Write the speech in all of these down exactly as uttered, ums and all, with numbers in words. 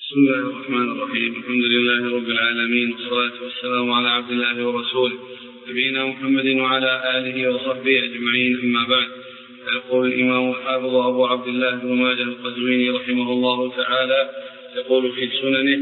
بسم الله الرحمن الرحيم. الحمد لله رب العالمين، والصلاة والسلام على عبد الله ورسوله نبينا محمد وعلى آله وصحبه أجمعين، أما بعد. يقول الإمام الحافظ أبو عبد الله بن ماجه القزويني رحمه الله تعالى يقول في سننه: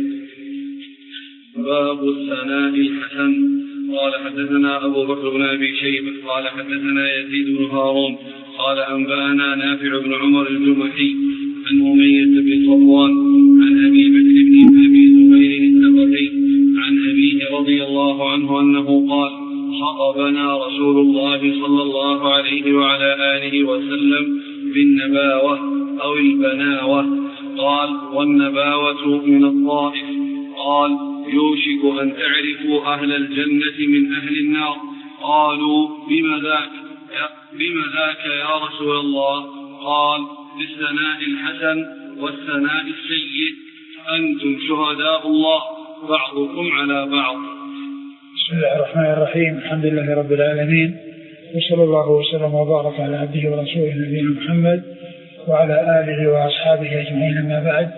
باب الثناء الحسن. قال حدثنا أبو بكر بن أبي شيبة قال حدثنا يزيد بن هارون قال أنبأنا نافع بن عمر الجمحي عن أمية بن صفوان عن أبي بكر بن أبي زبير الثقفي عن أبيه رضي الله عنه أنه قال: خطبنا رسول الله صلى الله عليه وعلى آله وسلم بالنباوة أو البناوة. قال: والنباوة من الطائف. قال: يوشك أن تعرفوا أهل الجنة من أهل النار. قالوا: بما ذاك بما ذاك يا رسول الله؟ قال: بالثناء الحسن والثناء السيء. أنتم شهداء الله بعضكم على بعض. بسم الله الرحمن الرحيم. الحمد لله رب العالمين، وصلى الله وسلم وبارك على عبده ورسوله نبينا محمد وعلى آله وأصحابه أجمعين، أما بعد.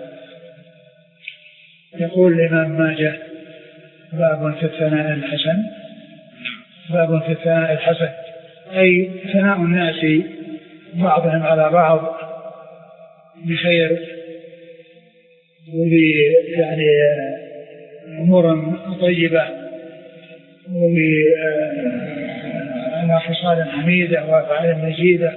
يقول الإمام ماجه: باب في الثناء الحسن. باب في الثناء الحسن أي ثناء الناس بعضهم على بعض بخير وب يعني أمور طيبة وعلى خصال حميدة وأفعال مجيدة،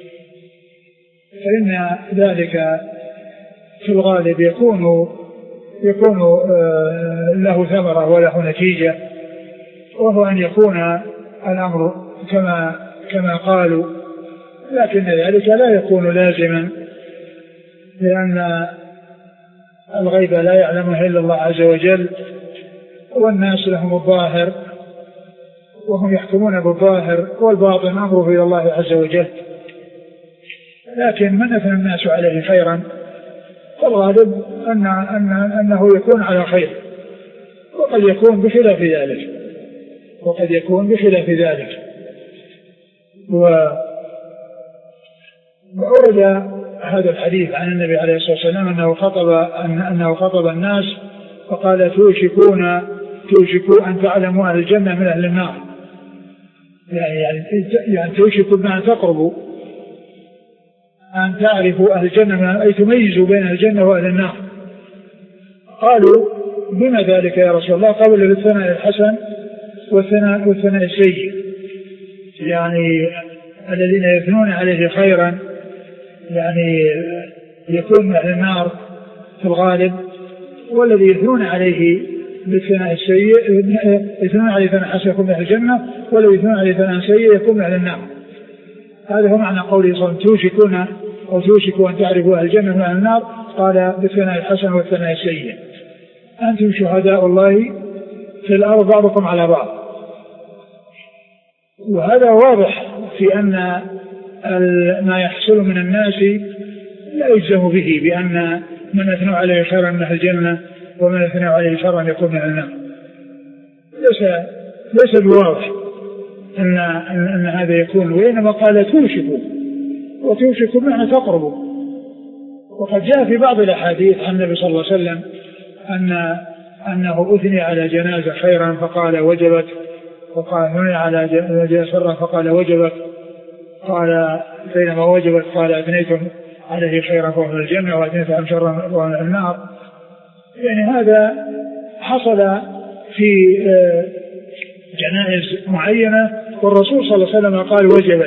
فإن ذلك في الغالب يكون يكون له ثمرة وله نتيجة، وهو أن يكون الأمر كما كما قالوا، لكن ذلك لا يكون لازما، لأن الغيب لا يعلمه إلا الله عز وجل، والناس لهم الظاهر وهم يحكمون بالظاهر، والباطن أمره إلى الله عز وجل. لكن من أثنى الناس عليه خيرا فالغالب أن أن أنه يكون على خير، وقد يكون بخلاف ذلك وقد يكون بخلاف ذلك وأورد هذا الحديث عن النبي عليه الصلاة والسلام أنه خطب أنه خطب الناس فقال: توشكون توشكوا أن تعلموا أهل الجنة من أهل النار. يعني يعني توشكوا بأن تقربوا أن تعرفوا أهل الجنة، أي تميزوا بين أهل الجنة وأهل النار. قالوا: بما ذلك يا رسول الله؟ قبل بالثناء الحسن والثناء والثناء السيء، يعني الذين يثنون عليه خيرا يعني يكون من أهل النار في الغالب، والذي يثنون عليه بالثناء السيء يثنون عليه ثناء حسن يكون من أهل الجنة، والذي يثنون عليه ثناء سيء يكون من أهل النار. هذا هو معنى قوله صلى الله عليه وسلم: توشكون أو توشكوا أن تعرفوا أهل الجنة من أهل النار. قال: بالثناء الحسن والثناء السيء. أنتم شهداء الله في الأرض بعضكم على بعض. وهذا واضح في أن ما يحصل من الناس لا يجزم به بأن من أثنوا عليه خيرا من أهل الجنة ومن أثنوا عليه شرا يكون من النار. ليس ليس بواضح أن, أن, أن هذا يكون، وإنما قال: توشكوا، وتوشكوا بمعنى تقربوا. وقد جاء في بعض الأحاديث عن النبي صلى الله عليه وسلم أن أنه أثني على جنازة خيرا فقال: وجبت، وقال: أثني على جنازة شرا فقال: وجبت. قال: بينما وجبت قال: أثنيتم عليه خيرا فهو من الجنة، وأثنيتم شرا فهو من النار. يعني هذا حصل في جنائز معينة، والرسول صلى الله عليه وسلم قال: وجبت.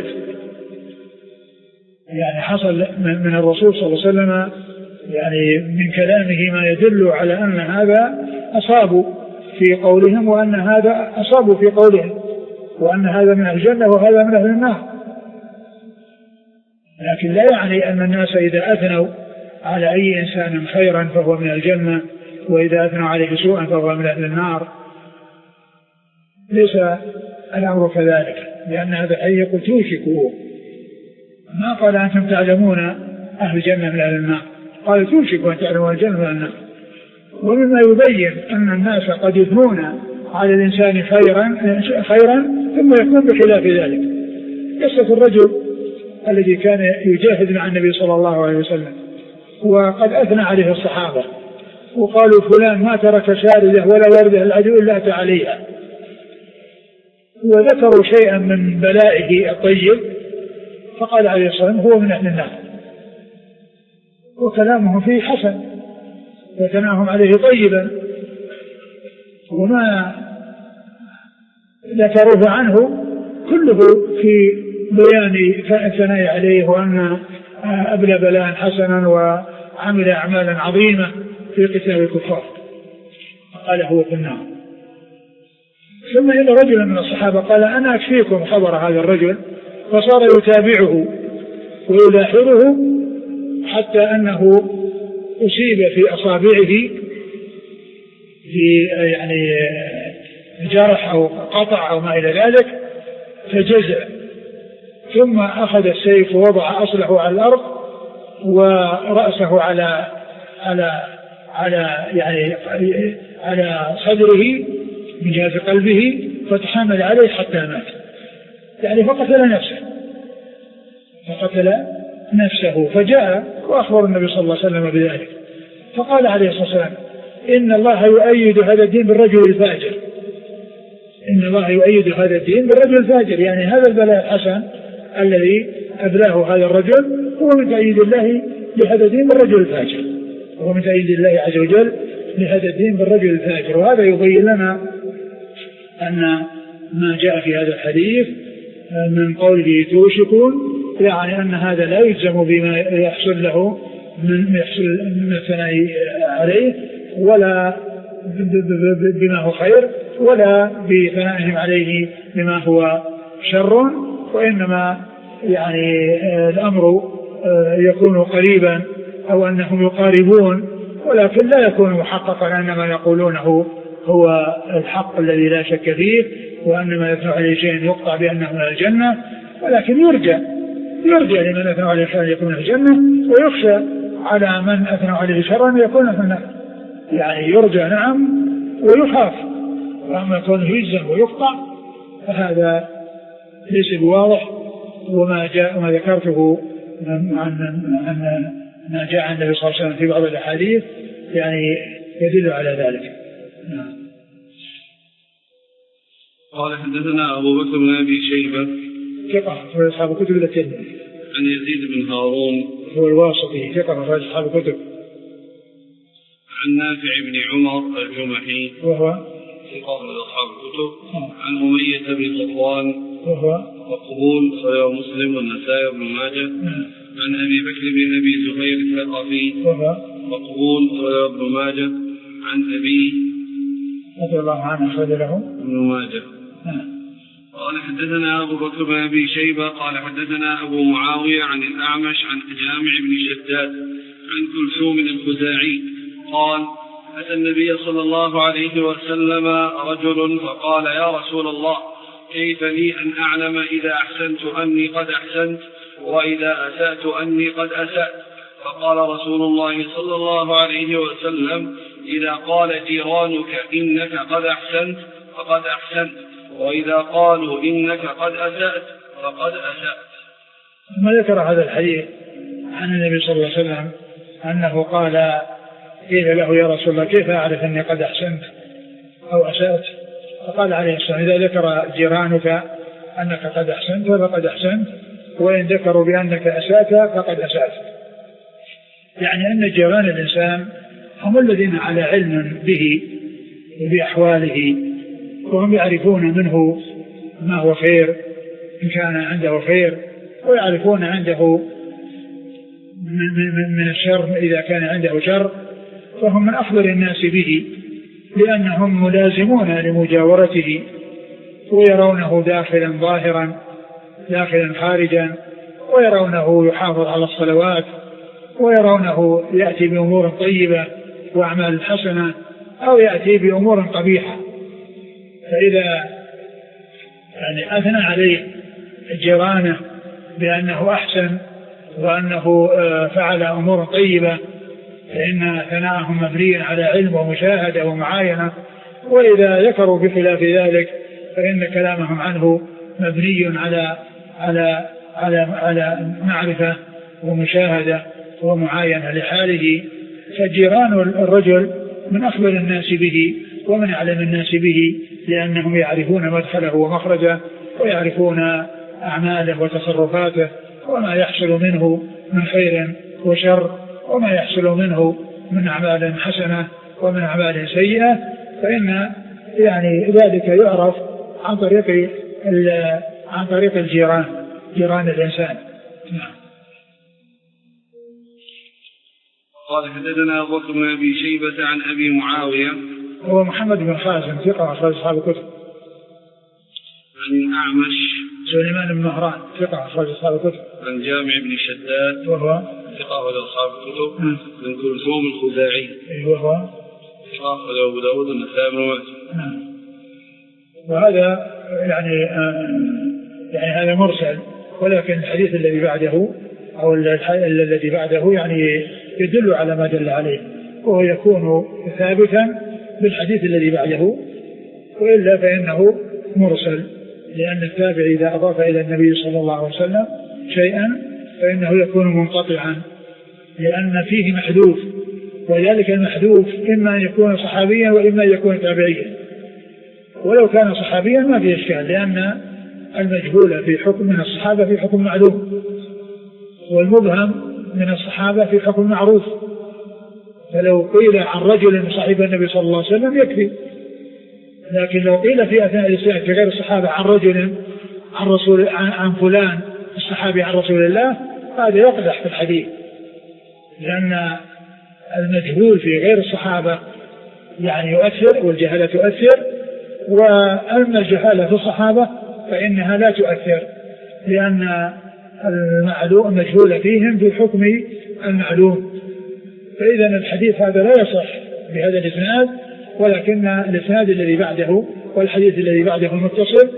يعني حصل من الرسول صلى الله عليه وسلم يعني من كلامه ما يدل على أن هذا أصابوا في قولهم، وأن هذا أصابوا في قولهم، وأن هذا من الجنة وهذا من أهل النار. لكن لا يعني أن الناس إذا أثنوا على أي إنسان خيرا فهو من الجنة، وإذا أثنوا عليه سوءا فهو من أهل النار. ليس الأمر كذلك، لأن هذا الحديث يقول: توشكوا، ما قال أنتم تعلمون أهل الجنة من أهل النار، قال: توشكوا أن تعلموا أهل الجنة من أهل النار. ومما يبين أن الناس قد يثنون على الإنسان خيرا خيرا ثم يكون بخلاف ذلك. قصة الرجل الذي كان يجاهد مع النبي صلى الله عليه وسلم وقد أثنى عليه الصحابة، وقالوا فلان ما ترك شاردة ولا وردة العدو إلا أتى عليها، وذكروا شيئا من بلائه الطيب، فقال عليه الصلاة والسلام هو من أهل النار، وكلامهم فيه حسن وثناهم عليه طيبا، وما ذكروه عنه كله في بيان الثناء عليه وأن أبلى بلاء حسنا وعمل أعمالا عظيمة في قتال الكفار، قال هو في النار. ثم إن رجلا من الصحابة قال أنا أكفيكم خبر هذا الرجل، فصار يتابعه ويلاحظه حتى أنه أصيب في أصابعه في يعني جرح أو قطع أو ما إلى ذلك فجزع، ثم أخذ السيف ووضع أصله على الأرض ورأسه على على على يعني على صدره من جهة قلبه، فتحمل عليه حتى مات، يعني فقتل نفسه فقتل نفسه. فجاء وأخبر النبي صلى الله عليه وسلم بذلك، فقال عليه الصلاة والسلام إن الله يؤيد هذا الدين بالرجل الفاجر، إن الله يؤيد هذا الدين بالرجل الفاجر، يعني هذا البلاء الحسن الذي أبلاه هذا الرجل هو من تأييد الله لهذا الدين بالرجل الفاجر، هو من تأييد الله عز وجل لهذا الدين بالرجل الفاجر. وهذا يبين لنا أن ما جاء في هذا الحديث من قوله توشكون، يعني أن هذا لا يلزم بما يحصل له من يحصل من الثناء عليه، ولا بما هو خير، ولا بثنائهم عليه بما هو شر، وإنما يعني الأمر يكون قريبا أو أنهم يقاربون، ولكن لا يكون محققا أن ما يقولونه هو الحق الذي لا شك فيه، وأن ما يثنى عليه شيء يقطع بأنه من الجنة، ولكن يرجى يرجى لمن أثنى عليه خيرا يكون في الجنة، ويخشى على من أثنى عليه شرا يكون في النار، يعني يرجى نعم ويخاف، وأما كونه يجزم ويقطع فهذا ليس بواضح. وما جاء ما ذكرته عن ما جاء عن النبي صلى الله عليه وسلم في بعض الأحاديث يعني يدل على ذلك. قال حدثنا أبو بكر بن أبي شيبة ثقة في أصحاب الكتب الترمذي، عن يزيد بن هارون هو الواسطي ثقة في أصحاب الكتب، عن نافع بن عمر الجمحي وهو ثقة من أصحاب الكتب، عن أمية بن صفوان وهو مقبول رواه مسلم والنسائي وابن ماجه، عن أبي بكر بن أبي زهير الثقفي وهو مقبول رواه ابن ماجه، عن أبي رضي الله عنه أخرج له ابن ماجه. قال حدثنا أبو بكر بن أبي شيبة قال حدثنا أبو معاوية عن الأعمش عن جامع بن شداد عن كلثوم الخزاعي قال أتى النبي صلى الله عليه وسلم رجل فقال يا رسول الله كيف لي أن أعلم إذا أحسنت أني قد أحسنت وإذا أسأت أني قد أسأت؟ فقال رسول الله صلى الله عليه وسلم إذا قال جيرانك إنك قد أحسنت فقد أحسنت، وإذا قالوا إنك قد أسأت فقد أسأت. ثم ذكر هذا الحديث عن النبي صلى الله عليه وسلم أنه قال قيل له يا رسول الله كيف أعرف أني قد أحسنت أو أسأت؟ فقال عليه الصلاة والسلام إذا ذكر جيرانك أنك قد أحسنت فقد أحسنت، وإن ذكروا بأنك أسأت فقد أسأت، يعني أن جيران الإنسان هم الذين على علم به وبأحواله، وهم يعرفون منه ما هو خير إن كان عنده خير، ويعرفون عنده من الشر إذا كان عنده شر، فهم من أفضل الناس به لأنهم ملازمون لمجاورته ويرونه داخلا ظاهرا داخلا خارجا، ويرونه يحافظ على الصلوات، ويرونه يأتي بأمور طيبة وأعمال حسنة أو يأتي بأمور قبيحة. فإذا يعني أثنى عليه جيرانه بأنه أحسن وأنه فعل أمور طيبة فإن ثناءهم مبني على علم ومشاهدة ومعاينة، وإذا ذكروا بخلاف ذلك فإن كلامهم عنه مبني على على على على معرفة ومشاهدة ومعاينة لحاله. فجيران الرجل من أخبر الناس به ومن أعلم الناس به، لأنهم يعرفون مدخله ومخرجه ويعرفون أعماله وتصرفاته وما يحصل منه من خير وشر وما يحصل منه من أعمال حسنة ومن أعمال سيئة، فإن يعني ذلك يعرف عن طريق عن طريق الجيران، جيران الإنسان. نعم. قال حدثنا أبو بكر بن أبي شيبة عن أبي معاوية هو محمد بن خازم ثقة أخرج أصحاب الكتب. عن الأعمش سليمان بن مهران ثقة أخرج أصحاب الكتب. عن جامع بن شداد وهو ثقة أخرج أصحاب الكتب. عن كلثوم الخزاعي وهو ثقة أخرج أبو داود والنسائي بن ماجه. وهذا يعني آه يعني هذا مرسل، ولكن الحديث الذي بعده أو الذي بعده يعني يدل على ما دل عليه، وهو يكون ثابتا بالحديث الذي بعده، وإلا فإنه مرسل، لأن التابع إذا أضاف إلى النبي صلى الله عليه وسلم شيئا فإنه يكون منقطعا، لأن فيه محذوف، وذلك المحذوف إما أن يكون صحابيا وإما أن يكون تابعيا. ولو كان صحابيا ما فيه إشكال، لأن المجهول في حكم من الصحابة في حكم معلوم، والمبهم من الصحابة في حكم معروف. فلو قيل عن رجل صاحب النبي صلى الله عليه وسلم يكفي، لكن لو قيل في أثناء الإسلام في غير الصحابة عن رجل عن رسول عن فلان الصحابي عن رسول الله، هذا يقدح في الحديث، لأن المجهول في غير الصحابة يعني يؤثر، والجهالة تؤثر، وأما الجهالة في الصحابة فإنها لا تؤثر، لأن المعلوم المجهول فيهم في حكم المعلوم. فإذا الحديث هذا لا يصح بهذا الإسناد، ولكن الإسناد الذي بعده والحديث الذي بعده المتصل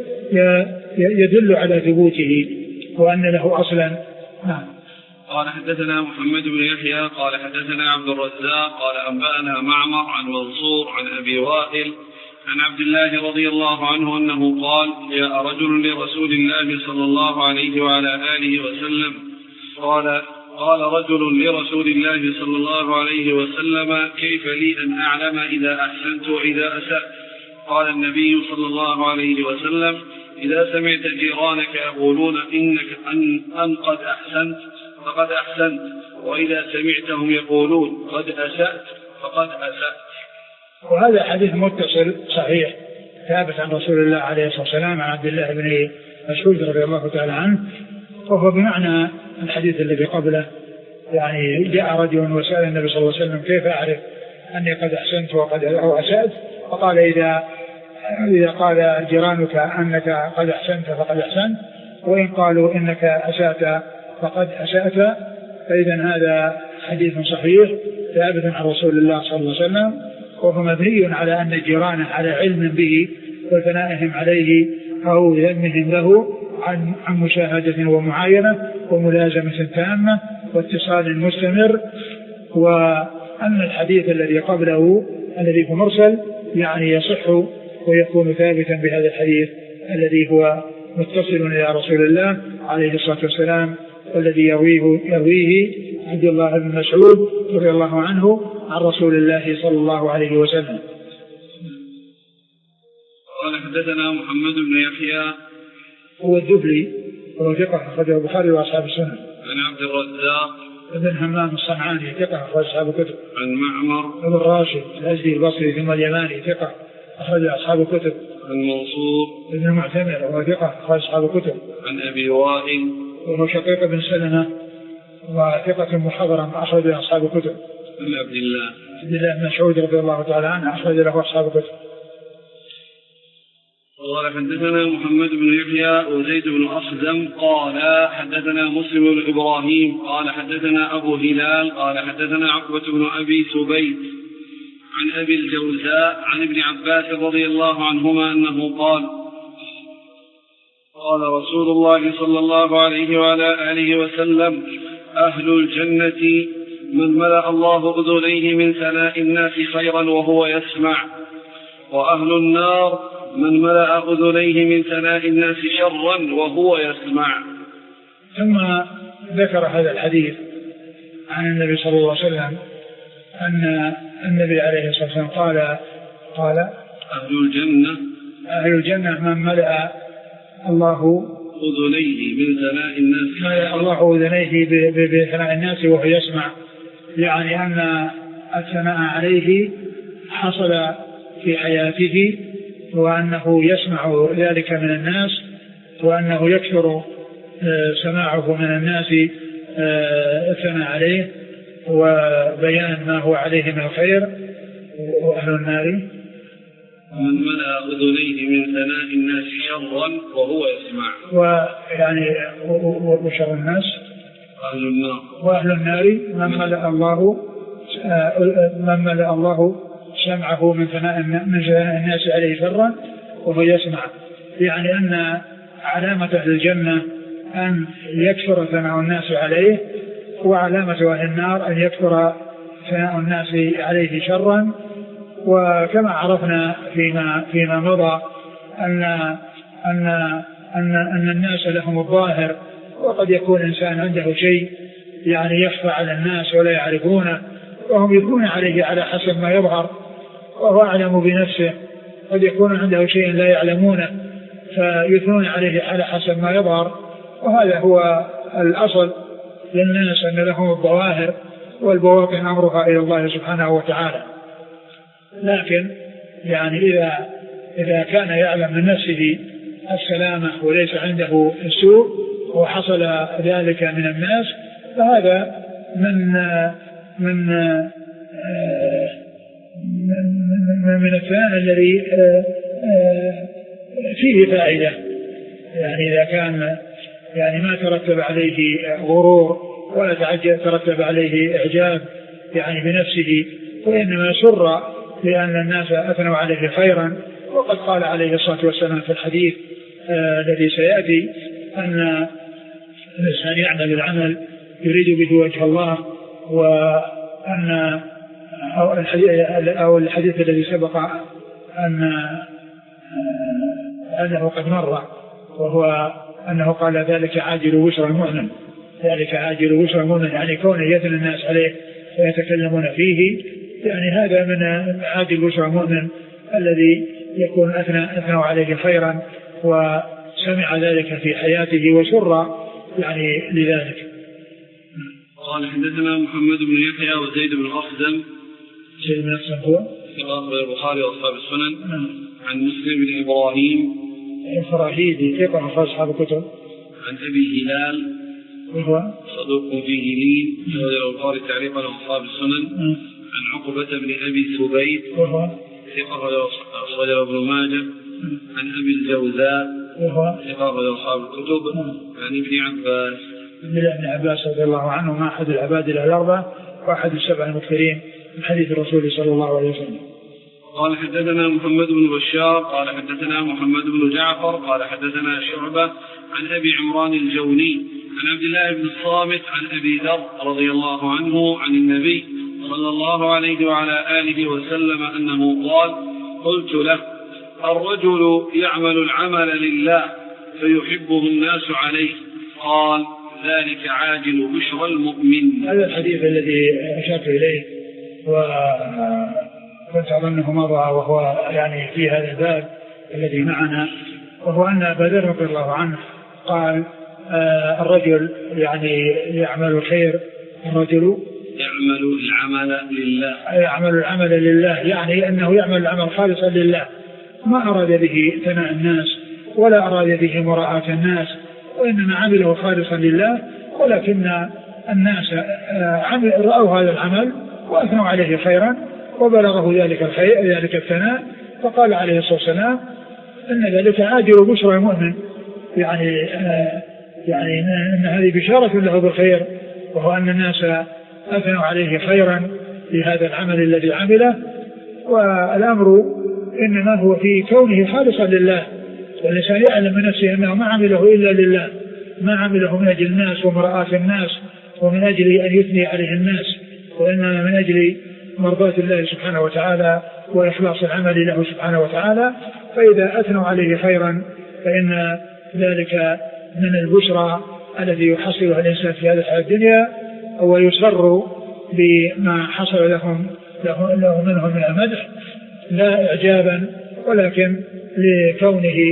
يدل على ثبوته وأن له أصلا. نعم. قال حدثنا محمد بن يحيى قال حدثنا عبد الرزاق قال أنبأنا معمر عن منصور عن أبي وائل عن عبد الله رضي الله عنه أنه قال جاء رجل لرسول الله صلى الله عليه وعلى آله وسلم قال قال رجل لرسول الله صلى الله عليه وسلم كيف لي أن أعلم إذا أحسنت وإذا أسأت؟ قال النبي صلى الله عليه وسلم إذا سمعت جيرانك يقولون إنك أن, أن قد أحسنت فقد أحسنت، وإذا سمعتهم يقولون قد أسأت فقد أسأت. وهذا حديث متصل صحيح ثابت عن رسول الله عليه الصلاة والسلام عن عبد الله بن مسعود رضي الله تعالى عنه، وهو بمعنى الحديث الذي قبله. يعني جاء رجل وسأل النبي صلى الله عليه وسلم كيف أعرف أني قد أحسنت وقد أو أسأت؟ فقال إذا إذا قال جيرانك أنك قد أحسنت فقد أحسنت، وإن قالوا إنك أسأت فقد أسأت. فإذا هذا حديث صحيح ثابت عن رسول الله صلى الله عليه وسلم، وهو مبني على أن الجيران على علم به وثنائهم عليه أو ذمهم له عن عن مشاهدة ومعاينة وملازمة تامة واتصال مستمر. وأن الحديث الذي قبله الذي هو مرسل يعني يصح ويكون ثابتا بهذا الحديث الذي هو متصل إلى رسول الله عليه الصلاة والسلام، والذي يرويه يرويه عبد الله بن مسعود رضي الله عنه عن رسول الله صلى الله عليه وسلم. قال حدثنا محمد بن يحيى هو الدبلي وهو ثقة أخرجه البخاري وأصحاب السنن. عن عبد الرزاق بن همام الصنعاني ثقة أخرج أصحاب الكتب. عن معمر بن راشد الأزدي البصري ثم اليماني ثقة أخرج أصحاب الكتب. عن منصور بن المعتمر وهو ثقة أخرج أصحاب الكتب. عن أبي وائل وهو شقيق بن سلمة وثقة محضرا أخرج أصحاب الكتب. عن عبد الله عبد الله بن مسعود رضي الله تعالى عنه أخرج له أصحاب الكتب. قال حدثنا محمد بن يحيى وزيد بن أخزم قال حدثنا مسلم بن إبراهيم قال حدثنا أبو هلال قال حدثنا عقبة بن أبي سبيت عن أبي الجوزاء عن ابن عباس رضي الله عنهما أنه قال قال رسول الله صلى الله عليه وعلى آله وسلم أهل الجنة من ملأ الله أذنيه من ثناء الناس خيرا وهو يسمع، وأهل النار من ملأ أذنيه من ثناء الناس شرا وهو يسمع. ثم ذكر هذا الحديث عن النبي صلى الله عليه وسلم أن النبي عليه الصلاة والسلام قال قال أهل الجنة أهل الجنة من ملأ الله أذنيه من ثناء الناس ملأ الله أذنيه بثناء الناس وهو يسمع، يعني أن الثناء عليه حصل في حياته وأنه يسمع ذلك من الناس وأنه يكثر سماعه من الناس الثناء عليه وبيان ما هو عليه من الخير. وأهل النار من ملأ أذنيه من ثناء الناس شرا وهو يسمع، ويعني وشر الناس أهل النار. وأهل النار من ملأ الله من ملأ الله سمعه من ثناء من ثناء الناس عليه شرا وهو يسمع، يعني أن علامة أهل الجنة أن يكثر ثناء الناس عليه، وعلامة أهل النار أن يكثر ثناء الناس عليه شرا. وكما عرفنا فيما فيما مضى أن أن أن أن الناس لهم الظاهر، وقد يكون إنسان عنده شيء يعني يخفى على الناس ولا يعرفونه، وهم يثنون عليه على حسب ما يظهر وهو أعلم بنفسه. قد يكون عنده شيء لا يعلمونه فيثنون عليه على حسب ما يظهر، وهذا هو الأصل للناس أن لهم الظواهر والبواطن أمرها إلى الله سبحانه وتعالى. لكن يعني إذا إذا كان يعلم من نفسه السلامة وليس عنده السوء وحصل ذلك من الناس فهذا من من من, من الثناء الذي فيه فائدة، يعني إذا كان يعني ما ترتب عليه غرور ولا ترتب عليه إعجاب يعني بنفسه، وإنما سر لأن الناس أثنوا عليه خيرا. وقد قال عليه الصلاة والسلام في الحديث آه الذي سيأتي أن الإنسان يعمل العمل يريد به وجه الله، وأن أو الحديث, أو الحديث الذي سبق أن آه أنه قد مر، وهو أنه قال ذلك عاجل وشر المؤمن، ذلك عاجل وشر المؤمن، يعني كونه يثنى الناس عليه ويتكلمون فيه، يعني هذا من عاجل وشر المؤمن الذي يكون أثنى أثنوا عليه خيرا وسمع ذلك في حياته وسر يعني لذلك. قال حدثنا محمد بن يحيى وزيد بن أخزم. زيد بن أخزم هو في البخاري وأصحاب السنن. عن مسلم بن إبراهيم الفراهيدي ثقة أخرج أصحاب الكتب. عن أبي هلال وهو صدوق فيه لين أخرج البخاري تعليقا وأصحاب السنن. عن عقبة بن أبي ثبيت وهو ثقة أخرج ابن ماجه. عن أبي الجوزاء وهو ثقة أخرج أصحاب الكتب. عن ابن عباس ابن عباس رضي الله عنه ما أحد العباد الأربعة وأحد السبع المكثرين من حديث الرسول صلى الله عليه وسلم. قال حدثنا محمد بن بشار قال حدثنا محمد بن جعفر قال حدثنا شعبة عن أبي عمران الجوني عن عبد الله بن الصامت عن أبي ذر رضي الله عنه عن النبي صلى الله عليه وعلى آله وسلم أنه قال: قلت له: الرجل يعمل العمل لله فيحبه الناس عليه، قال: ذلك عاجل بشرى المؤمن. هذا الحديث الذي أشرت إليه وكنت أظنه مضى وهو يعني في هذا الباب الذي معنا، وهو أن أبا ذر رضي الله عنه قال: آه الرجل يعني يعمل الخير، الرجل يعمل العمل لله يعمل العمل لله، يعني أنه يعمل العمل خالصا لله، ما أراد به ثناء الناس ولا أراد به مراءة الناس، وإنما عمله خالصا لله، ولكن الناس رأوا هذا العمل وأثنوا عليه خيرا وبلغه ذلك الخير ذلك الثناء، فقال عليه الصلاة والسلام أن ذلك عاجل بشرى المؤمن، يعني آه يعني أن هذه بشارة له بالخير، وهو أن الناس أثنوا عليه خيرا لهذا العمل الذي عمله. والأمر إنما هو في كونه خالصا لله، والإنسان يعلم من نفسه أنه ما عمله إلا لله، ما عمله من أجل الناس ومرآة الناس ومن أجل أن يثني عليه الناس، وإنما من أجل مرضاة الله سبحانه وتعالى وإخلاص العمل له سبحانه وتعالى. فإذا أثنوا عليه خيرا فإن ذلك من البشرى الذي يحصلها الإنسان في هذه الحياة الدنيا، ويسر بما حصل لهم له, له منه من المدح لا إعجابا ولكن لكونه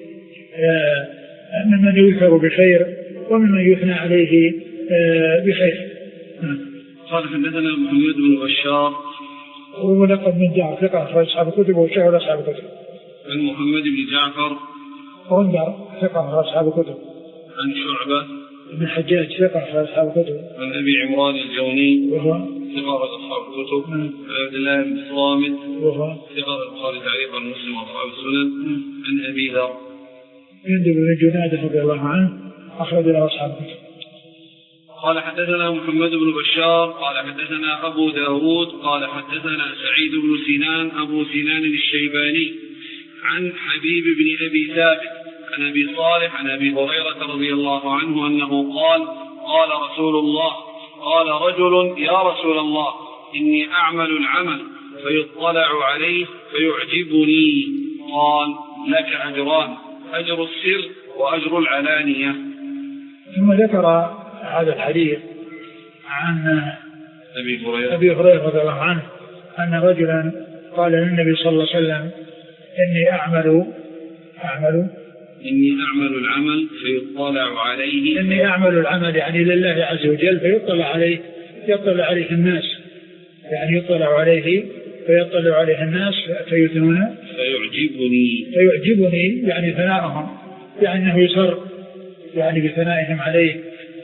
ممن يذكر بخير وممن يثنى عليه بخير. قال حدثنا محمد بن بشار وهو لقب من جعفر ثقة أخرج أصحاب الكتب وشهر أصحاب الكتب. عن محمد بن جعفر غندر ثقة أخرج أصحاب الكتب. عن شعبة بن حجاج ثقة أخرج أصحاب الكتب. عن أبي عمران الجوني وهو ثقة أخرج أصحاب الكتب. عن عبد الله بن الصامت وهو ثقة البخاري تعليقا مسلم وأصحاب السنن. عن أبي ذر جندب بن جنادة رضي الله عنه أخرج له أصحاب الكتب. قال حدثنا محمد بن بشار قال حدثنا أبو داود قال حدثنا سعيد بن سنان أبو سنان الشيباني عن حبيب بن أبي ثابت عن أبي صالح عن أبي هريرة رضي الله عنه أنه قال قال رسول الله قال رجل يا رسول الله إني أعمل العمل فيطلع عليه فيعجبني قال لك أجران أجر السر وأجر العلانية. ثم ذكر هذا الحديث عن أبي هريرة أبي هريرة رضي الله عنه أن رجلا قال للنبي صلى الله عليه وسلم إني أعمل أعمل إني أعمل العمل فيطلع عليه إني أعمل العمل يعني لله عز وجل فيطلع عليه يطلع عليه الناس يعني يطلع عليه فيطلع عليه الناس فيثنون فيعجبني فيعجبني يعني ثناءهم يعني أنه يسر يعني بثنائهم عليه.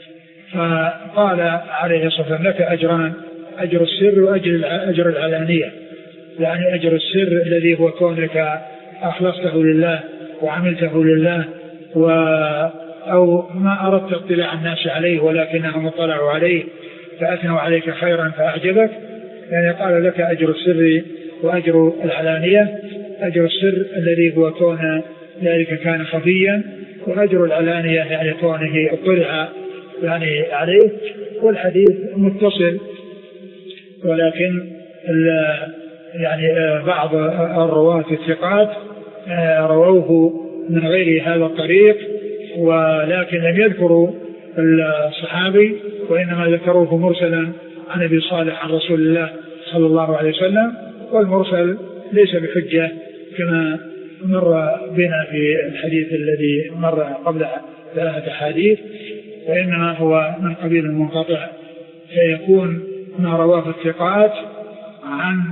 فقال عليه الصلاة والسلام لك أجران أجر السر وأجر أجر العلانية يعني أجر السر الذي هو كونك أخلصته لله وعملته لله و أو ما أردت اطلاع الناس عليه ولكنهم اطلعوا عليه فأثنوا عليك خيرا فأعجبك يعني قال لك أجر السر وأجر العلانية. أجر السر الذي هو كون ذلك كان خفيا وأجر العلانية يعني كونه اطلع يعني عليه. والحديث متصل ولكن يعني بعض الرواة الثقات رووه من غير هذا الطريق ولكن لم يذكروا الصحابي وإنما ذكروه مرسلا عن أبي صالح عن رسول الله صلى الله عليه وسلم. والمرسل ليس بحجة كما مر بنا في الحديث الذي مر قبل ثلاثة حديث وإنما هو من قبيل المنقطع فيكون ما رواه الثقات عن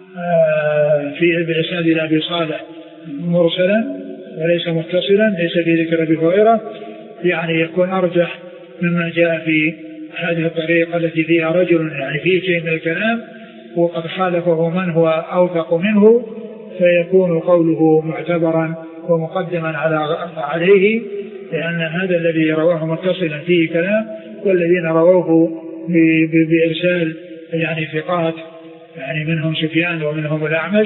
في بإسناد إلى أبي صالح مرسلا وليس متصلا ليس في ذكر أبي هريرة يعني يكون أرجح مما جاء في هذه الطريقة التي فيها رجل يعني فيه شيء من الكلام وقد خالفه من هو أوثق منه فيكون قوله معتبرا ومقدما على عليه لأن هذا الذي رواه متصلا فيه كلام والذين رووه بإرسال يعني ثقات يعني منهم سفيان ومنهم الأعمش.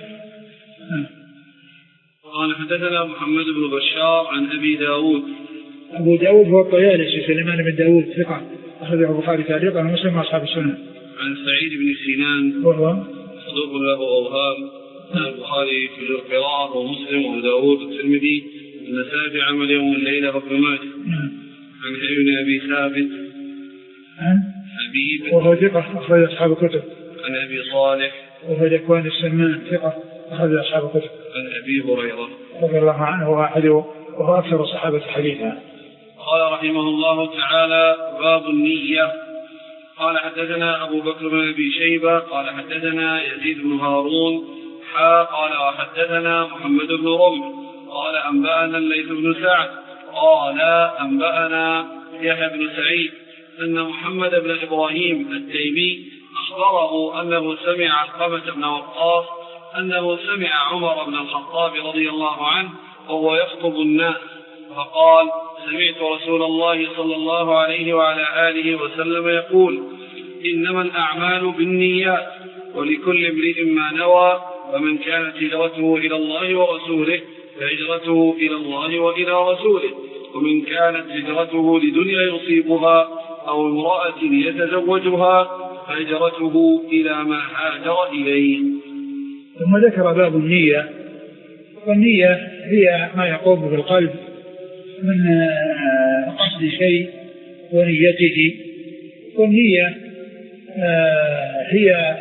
قال حدثنا محمد بن بشار عن أبي داود أبو داود هو الطيالسي سليمان بن داود ثقة أخرجه البخاري تعليقا ومسلم وأصحاب السنن. عن سعيد بن سنان وهو صدوق له أوهام البخاري في القراءة ومسلم وداود والترمذي النسائي في عمل يوم الليلة وابن ماجه. عن ابن أبي ثابت عن حبيب وهو ثقة أخرج أصحاب الكتب. عن أبي صالح وهو ذكوان السمان ثقة أخرج أصحاب الكتب. عن أبي هريرة رضي الله عنه واحد وهو أكثر الصحابة حديثا. قال رحمه الله تعالى باب النية. قال حدثنا أبو بكر بن أبي شيبة قال حدثنا يزيد بن هارون حا قال وحدثنا محمد بن رمح قال أنبأنا الليث بن سعد قال أنبأنا يحيى بن سعيد أن محمد بن إبراهيم التيمي أخبره أنه سمع علقمة بن وقاص أنه سمع عمر بن الخطاب رضي الله عنه وهو يخطب الناس فقال سمعت رسول الله صلى الله عليه وعلى آله وسلم يقول إنما الأعمال بالنيات ولكل امرئ ما نوى ومن كانت هجرته إلى الله ورسوله فهجرته إلى الله وإلى رسوله ومن كانت هجرته لدنيا يصيبها أو امرأة يتزوجها فهجرته إلى ما هاجر إليه. ثم ذكر باب النية. والنية هي ما يقوم بالقلب من قصد شيء ونيته. والنية هي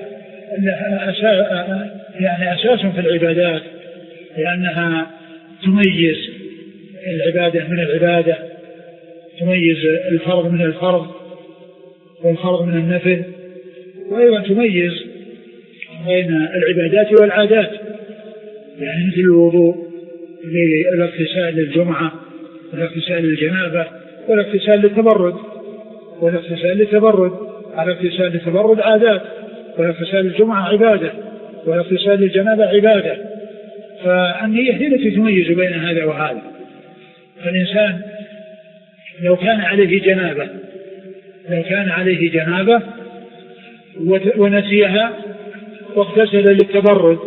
يعني أساس في العبادات، لأنها تميز العبادة من العبادة، تميز الفرض من الفرض والفرض من النفل، وأيضا تميز بين العبادات والعادات، يعني مثل الوضوء للاغتسال للجمعة والاغتسال للجنابة والاغتسال للتبرد، والاغتسال للتبرد الاغتسال للتبرد عادات، والاغتسال للجمعة عبادة، والاغتسال للجنابة عبادة. فالنية هي التي تميز بين هذا وهذا. فالإنسان لو كان عليه جنابة لو كان عليه جنابة ونسيها واغتسل للتبرد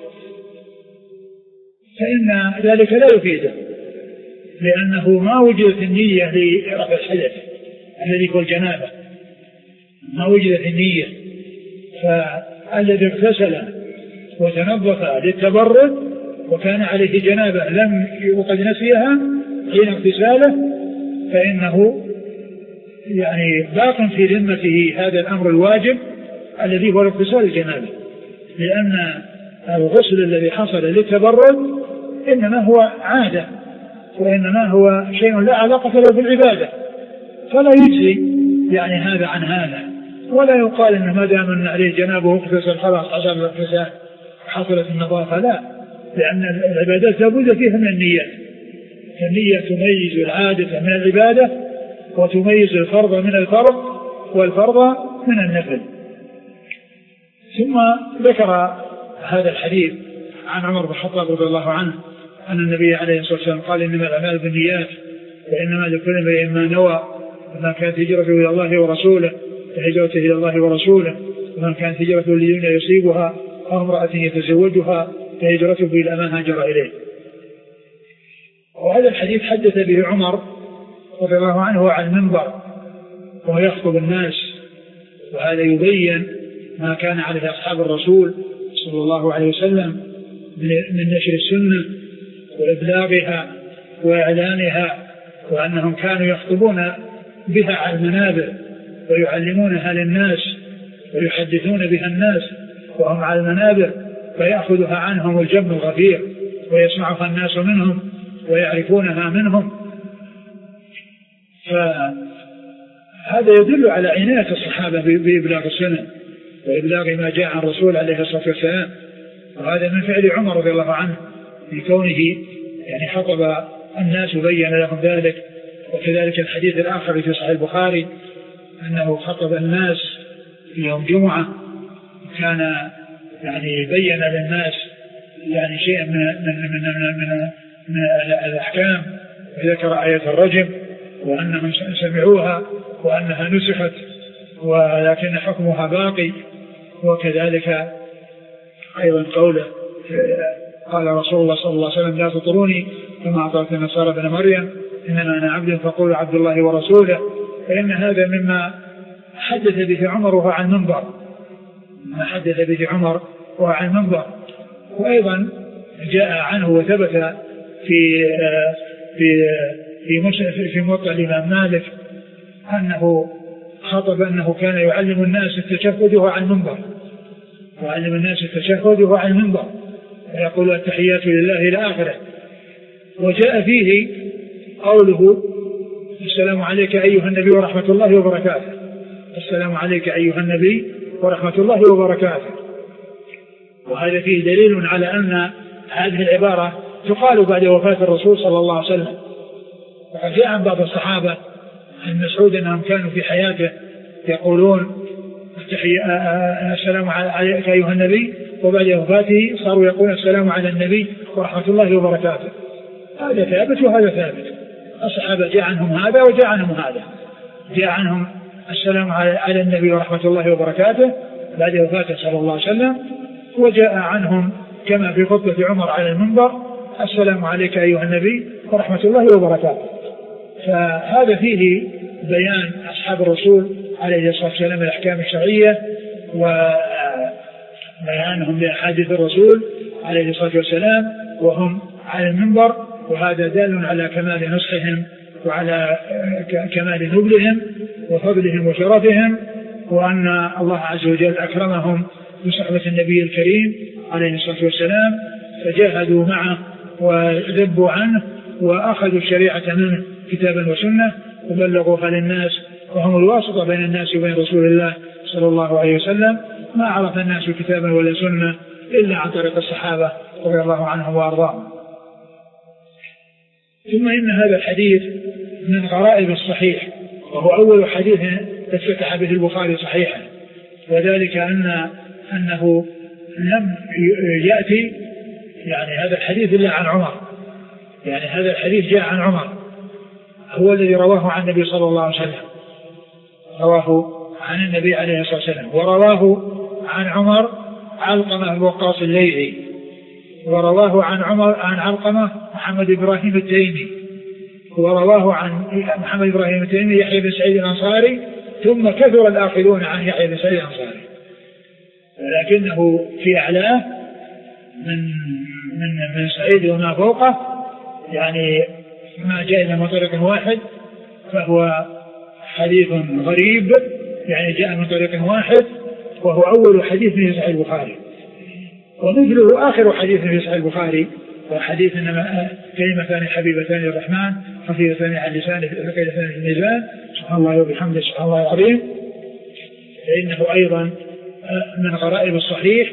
فإن ذلك لا يفيده، لأنه ما وجدت النية لرفع الحدث الذي هو الجنابة، ما وجدت النية. فالذي اغتسل وتنظف للتبرد وكان عليه جنابة لم وقد نسيها حين اغتساله فإنه يعني باق في ذمته هذا الأمر الواجب الذي هو اغتسال الجنابة، لأن الغسل الذي حصل للتبرد إنما هو عادة، وإنما هو شيء لا علاقة له بالعبادة، فلا يجزي يعني هذا عن هذا، ولا يقال إن ما دام أن عليه جنابه اغتسل خلاص حصل الاغتسال حصلت النظافة، لا، لأن العبادات لابد فيها من النية. النية تميز العادة من العبادة، وتميز الفرض من الفرض، والفرض من النفل. ثم ذكر هذا الحديث عن عمر بن الخطاب رضي الله عنه أن النبي عليه الصلاة والسلام قال إنما الأعمال بالنيات وإنما لكل امرئ ما نوى، ومن كانت هجرته إلى الله ورسوله فهجرته إلى الله ورسوله، ومن كانت هجرته لدنيا يصيبها أو امرأة يتزوجها فهجرته إلى ما هاجر إليه. وهذا الحديث حدث به عمر رضي الله عنه على المنبر وهو يخطب الناس، وهذا يبين ما كان عليه أصحاب الرسول صلى الله عليه وسلم من نشر السنة وإبلاغها وإعلانها، وأنهم كانوا يخطبون بها على المنابر ويعلمونها للناس ويحدثون بها الناس وهم على المنابر، فيأخذها عنهم الجم الغفير ويسمعها الناس منهم ويعرفونها منهم. فهذا يدل على عناية الصحابة بإبلاغ السنة وإبلاغ ما جاء عن الرسول عليه الصلاة والسلام، وهذا من فعل عمر رضي الله عنه في كونه يعني خطب الناس وبين لهم ذلك. وكذلك الحديث الآخر في صحيح البخاري أنه خطب الناس في يوم جمعة، كان يعني بين للناس يعني شيئا من من من من, من, من الأحكام، وذكر آية الرجم وأنهم سمعوها وأنها نسخت ولكن حكمها باقي. وكذلك أيضا قوله قال رسول الله صلى الله عليه وسلم لا تطروني كما أطرت النصارى ابن مريم إنما أنا عبد فقولوا عبد الله ورسوله. فإن هذا مما حدث به عمر وهو على المنبر، ما حدث به عمر وهو على المنبر. وأيضا جاء عنه وثبت في في في في موطأ الإمام مالك أنه خطب أنه كان يعلم الناس التشهد وهو على المنبر، يعلم الناس التشهد وهو على المنبر ويقول التحيات لله إلى آخره. وجاء فيه قوله السلام عليك أيها النبي ورحمة الله وبركاته، السلام عليك أيها النبي ورحمة الله وبركاته. وهذا فيه دليل على أن هذه العبارة تقال بعد وفاة الرسول صلى الله عليه وسلم. وقد جاء عن بعض الصحابة عن مسعود أنهم كانوا في حياته يقولون السلام عليك أيها النبي، وبعد وفاته صاروا يقولون السلام على النبي ورحمة الله وبركاته. هذا ثابت وهذا ثابت. الصحابة جاء عنهم هذا وجاء عنهم هذا، جاء عنهم السلام على النبي ورحمة الله وبركاته بعد وفاته صلى الله عليه وسلم، وجاء عنهم كما في خطبة عمر على المنبر السلام عليك أيها النبي ورحمة الله وبركاته. فهذا فيه بيان أصحاب الرسول عليه الصلاة والسلام الأحكام الشرعية وبيانهم لأحاديث الرسول عليه الصلاة والسلام وهم على المنبر، وهذا دال على كمال نصحهم وعلى كمال نبلهم وفضلهم وشرفهم، وأن الله عز وجل أكرمهم بصحبة النبي الكريم عليه الصلاة والسلام، فجاهدوا معه وذبوا عنه وأخذوا الشريعة منه كتابا وسنة وبلغوها للناس، وهم الواسطة بين الناس وبين رسول الله صلى الله عليه وسلم. ما عرف الناس كتابا ولا سنة إلا عن طريق الصحابة رضي الله عنهم وأرضاهم. ثم إن هذا الحديث من غرائب الصحيح، وهو أول حديث افتتح به البخاري صحيحا، وذلك أن أنه لم يأتي يعني هذا الحديث إلا عن عمر، يعني هذا الحديث جاء عن عمر هو الذي رواه عن النبي صلى الله عليه وسلم، رواه عن النبي عليه الصلاة والسلام، ورواه عن عمر علقمة بن وقاص الليثي، ورواه عن عمر عن علقمة محمد إبراهيم التيمي، ورواه عن محمد إبراهيم التيمي يحيى بن سعيد الأنصاري، ثم كثر الآخذون عن يحيى بن سعيد الأنصاري، لكنه في أعلاه من من من سعيد وما فوقه يعني ما جاء إلى من طريق واحد فهو حديث غريب، يعني جاء من طريق واحد وهو أول حديث في صحيح البخاري، ومثله آخر حديث في صحيح البخاري وحديث إنما كلمتان حبيبتان للرحمن خفيفتان على اللسان ثقيلتان في الميزان سبحان الله وبحمده سبحان الله العظيم، فإنه أيضا من غرائب الصحيح،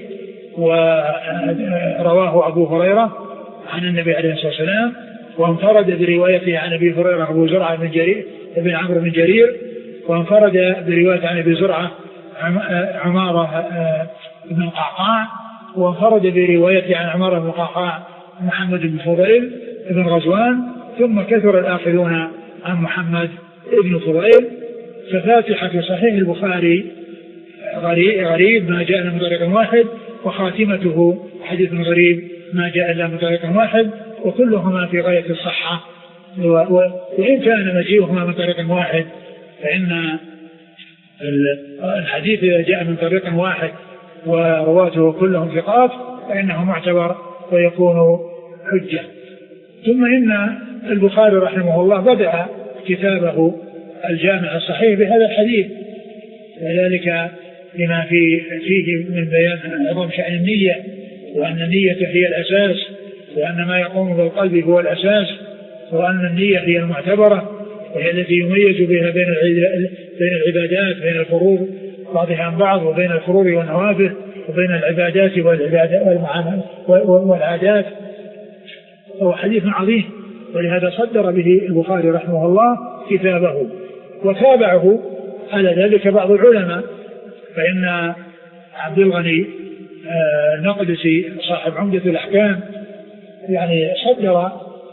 ورواه أبو هريرة عن النبي عليه الصلاة والسلام، وانفرد بروايته عن أبي هريرة أبو زرعة بن جرير بن عمرو بن جرير، وانفرد برواية عن أبي زرعة عمارة بن القعقاع، وانفرد برواية عن عمارة بن القعقاع محمد بن فضيل بن غزوان، ثم كثر الآخذون عن محمد بن فضيل. ففاتحة صحيح البخاري غريب ما جاء من طريق واحد، وخاتمته حديث غريب ما جاء إلا من طريق واحد، وكلهما في غاية الصحة، وإن كان مجيئهما من طريق واحد فإن الحديث إذا جاء من طريق واحد ورواته كلهم ثقات فإنه معتبر ويكون حجة. ثم إن البخاري رحمه الله بدأ كتابه الجامع الصحيح بهذا الحديث، وذلك لما في فيه من بيان عظم شأن النية، وأن النية هي الأساس، وأن ما يقوم بالقلب هو الأساس، وأن النية هي المعتبرة، وهي التي يميز بها بين بين العبادات، بين الفروض بعضها عن بعض، وبين الفروض والنوافل، وبين العبادات والعادات. هو حديث عظيم، ولهذا صدر به البخاري رحمه الله كتابه، وتابعه على ذلك بعض العلماء، فإن عبد الغني نقدسي صاحب عمدة الأحكام يعني صدر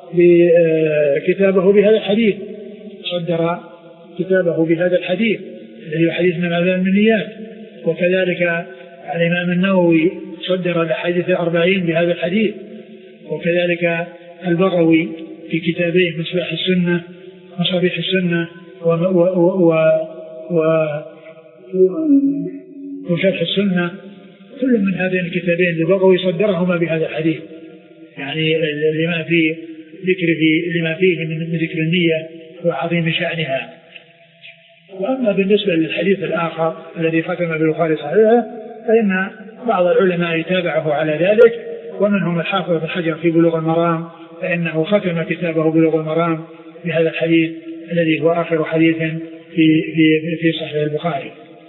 كتابه بهذا الحديث، صدر كتابه بهذا الحديث الذي هو حديث من الأعمال بالنيات. وكذلك الإمام النووي صدر الحديث الأربعين بهذا الحديث، وكذلك البغوي في كتابيه مصباح السنة مصابيح السنة و و و وشرح السنة، كل من هذين الكتابين البغوي صدرهما بهذا الحديث، يعني لما في ذكر في لما فيه من ذكر النية وعظيم شأنها. وأما بالنسبة للحديث الآخر الذي ختم بالبخاري صحيحه فإن بعض العلماء يتابعه على ذلك، ومنهم الحافظ بن حجر في بلوغ المرام، فإنه ختم كتابه بلوغ المرام بهذا الحديث الذي هو آخر حديث في في في صحيح البخاري.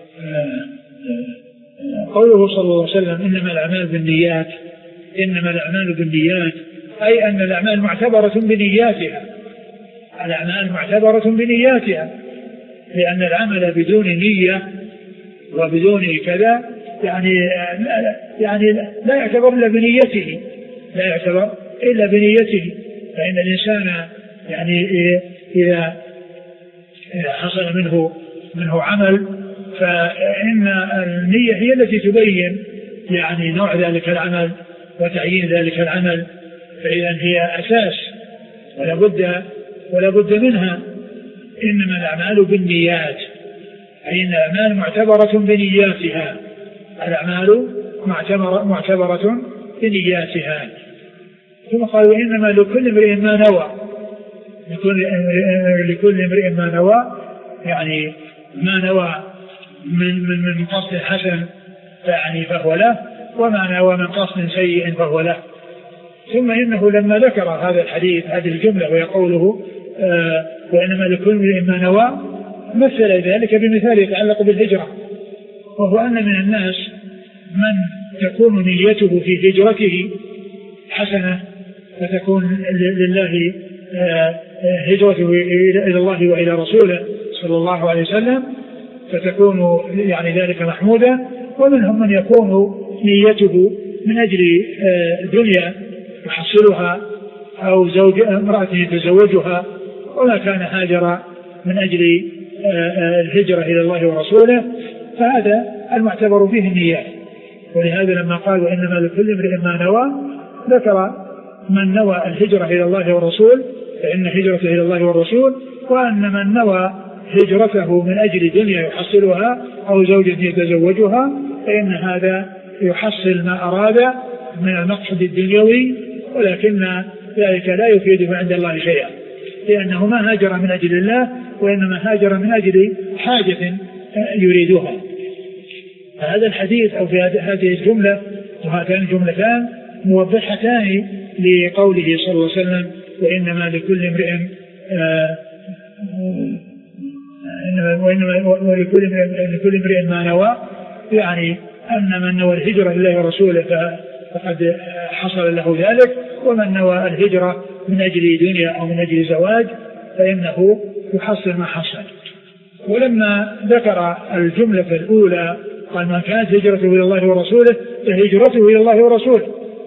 قوله صلى الله عليه وسلم إنما الأعمال بالنيات، إنما الأعمال بالنيات أي أن الأعمال معتبرة بنياتها، الأعمال معتبرة بنياتها، لأن العمل بدون نية وبدون كذا يعني يعني لا يعتبر إلا بنيته، لا يعتبر إلا بنيته. فإن الإنسان يعني إذا حصل منه منه عمل فإن النية هي التي تبين يعني نوع ذلك العمل وتعيين ذلك العمل، فإذا هي أساس ولا بد ولا بد منها. إنما الأعمال بالنيات، أي أن الأعمال معتبرة بنياتها، الأعمال معتبرة, معتبرة بنياتها. ثم قالوا إنما لكل امرئ ما نوى، لكل, لكل امرئ ما نوى، يعني ما نوى من, من, من قصد حسن يعني فهو له، وما نوى من قصد سيء فهو له. ثم إنه لما ذكر هذا الحديث هذه الجملة ويقوله آه وإنما لكل امرئ ما نوى، مثل ذلك بمثال يتعلق بالهجرة، وهو أن من الناس من تكون نيته في هجرته حسنة فتكون لله آه هجرته إلى الله وإلى رسوله صلى الله عليه وسلم فتكون يعني ذلك محمودا، ومنهم من يكون نيته من أجل آه دنيا يحصلها أو زوج امرأة يتزوجها، وما كان هاجر من أجل الهجرة إلى الله ورسوله، فهذا المعتبر فيه النيات. ولهذا لما قال وإنما لكل امرئ ما نوى ذكر من نوى الهجرة إلى الله والرسول فإن هجرته إلى الله والرسول، وأن من نوى هجرته من أجل دنيا يحصلها أو زوجة يتزوجها فإن هذا يحصل ما أراد من المقصد الدنيوي، ولكن ذلك لا يفيده عند الله شيئا، لأنه ما هاجر من أجل الله وإنما هاجر من أجل حاجة يريدها. هذا الحديث أو في هذه الجملة وهاتان الجملتان موضحتان لقوله صلى الله عليه وسلم وإنما لكل امرئ ولكل امرئ ما نوى، يعني أن من نوى الهجرة لله ورسوله فقد حصل له ذلك، ومن نوى الهجرة من أجل دنيا أو من أجل زواج فإنه يحصل ما حصل. ولما ذكر الجملة الأولى قال من كانت هجرته إلى الله ورسوله فهجرته إلى الله ورسوله،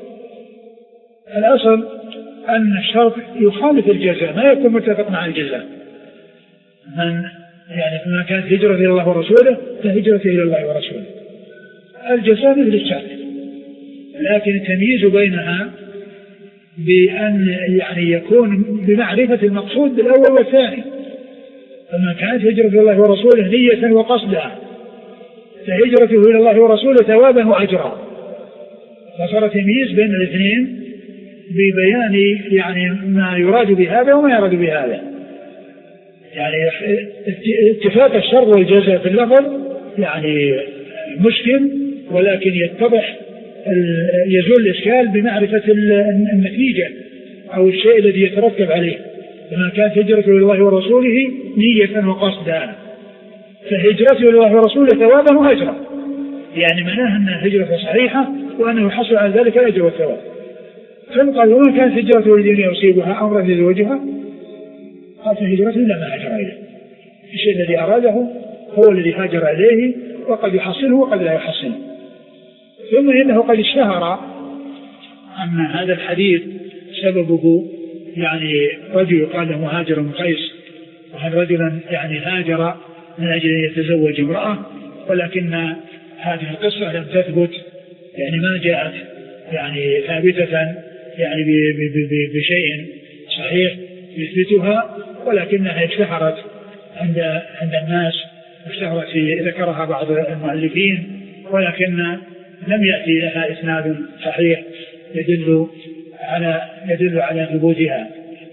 الأصل أن الشرط يخالف الجزاء، ما يكون متفق مع الجزاء. من يعني من كانت هجرته إلى الله ورسوله فهجرته إلى الله ورسوله، الجزاء مثل الشرط، لكن التمييز بينها بأن يعني يكون بمعرفة المقصود بالأول والثاني. فمن كانت هجرته إلى الله ورسوله نية وقصدا فهجرته إلى الله ورسوله ثوابا وأجرا، فصار تمييز بين الاثنين ببيان يعني ما يراد بهذا وما يراد بهذا. يعني اتفاق الشرط والجزاء في اللفظ يعني مشكل، ولكن يتضح يزول الإشكال بمعرفة النتيجة أو الشيء الذي يترتب عليه. فمن كانت هجرته إلى الله ورسوله نية وقصدا فهجرته إلى الله ورسوله ثوابا وأجرا، يعني معناه أن هجرته صحيحة وأنه يحصل على ذلك الأجر والثواب. ثم قال ومن كانت هجرته لدنيا يصيبها أمرا يتزوجها قال فهجرته إلى ما هاجر إليه، الشيء الذي أراده هو الذي هاجر إليه، وقد يحصله وقد لا يحصله. ثم إنه قد اشتهر أن هذا الحديث سببه يعني رجل يقال له مهاجر بن قيس، وهذا رجلا يعني هاجر من أجل أن يتزوج امرأة، ولكن هذه القصة لم تثبت، يعني ما جاءت يعني ثابتة يعني بشيء صحيح يثبتها، ولكنها اشتهرت عند عند الناس، اشتهرت في ذكرها بعض المؤلفين، ولكن لم يأتي لها إسناد صحيح يدل على يدل على ثبوتها.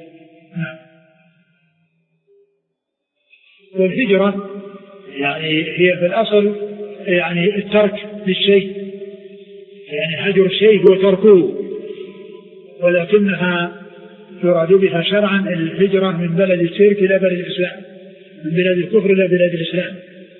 والهجرة يعني هي في الأصل يعني الترك للشيء، يعني هجر الشيء هو تركه، ولكنها يراد بها شرعا الهجرة من بلد الشرك إلى بلد الإسلام، من بلاد الكفر إلى بلاد الإسلام،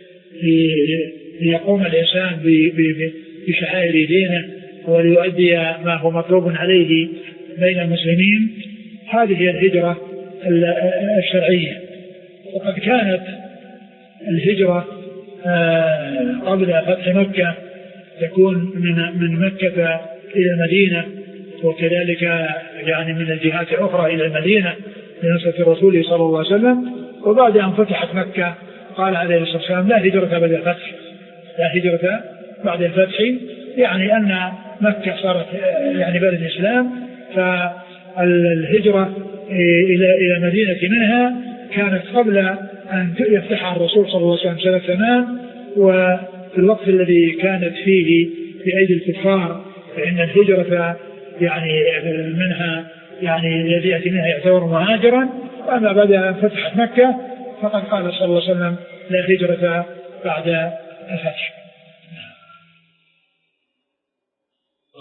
ليقوم الإنسان بشعائر دينه وليؤدي ما هو مطلوب عليه بين المسلمين. هذه هي الهجرة الشرعية. وقد كانت الهجرة قبل فتح مكة تكون من من مكة إلى المدينة، وكذلك يعني من الجهات الأخرى إلى المدينة لنصرة الرسول صلى الله عليه وسلم. وبعد أن فتحت مكة قال عليه الصلاة والسلام لا هجرة بعد الفتح، لا هجرة بعد الفتح، يعني أن مكة صارت يعني بلد الإسلام، فالهجرة إلى إلى مدينة منها كانت قبل أن يفتحها الرسول صلى الله عليه وسلم سنة ثمان، وفي الوقت الذي كانت فيه بأيدي الكفار فإن الهجرة يعني منها يعني الذي يأتي منها يعتبر مهاجرا. وأما بعد أن فتحت مكة فقد قال صلى الله عليه وسلم لا هجرة بعد الفتح.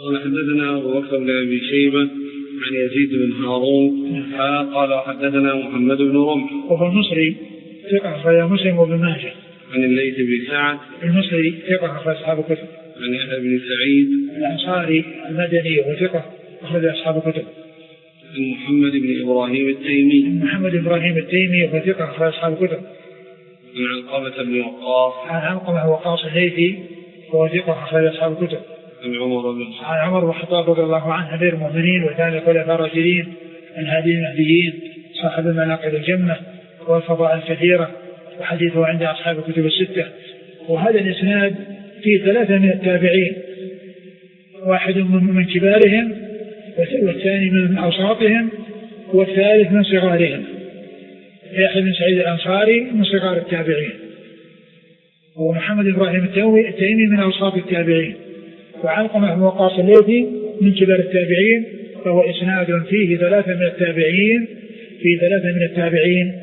قال حدثنا أبو بكر بن أبي شيبة عن يزيد بن هارون قال حدثنا محمد بن رمح وهو المصري ثقة أخرج مسلم وابن ماجه. عن الليث بن سعد المصري ثقة أخرج أصحاب الكتب. عن يحيى بن سعيد الأنصاري المدني وهو ثقة أخرج أصحاب الكتب. عن محمد بن إبراهيم التيمي محمد إبراهيم التيمي وهو ثقة أخرج أصحاب الكتب. عن علقمة بن وقاص عن علقمة وقاص الليثي وهو ثقة أخرج أصحاب الكتب. عن عمر بن عن عمر بن الخطاب رضي الله عنه أمير المؤمنين وثاني الخلفاء الراشدين الهادي المهديين صاحب المناقب الجمة والفضائل الكثيرة وحديثه عند أصحاب الكتب الستة. وهذا الإسناد فيه ثلاثة من التابعين، واحد من كبارهم والثاني من أوساطهم والثالث من صغارهم. يحيى بن سعيد الأنصاري من صغار التابعين، ومحمد إبراهيم التيمي من أوساط التابعين، وعلقمة بن وقاص الليثي من كبار التابعين. فهو إسناد فيه ثلاثة من التابعين في ثلاثة من التابعين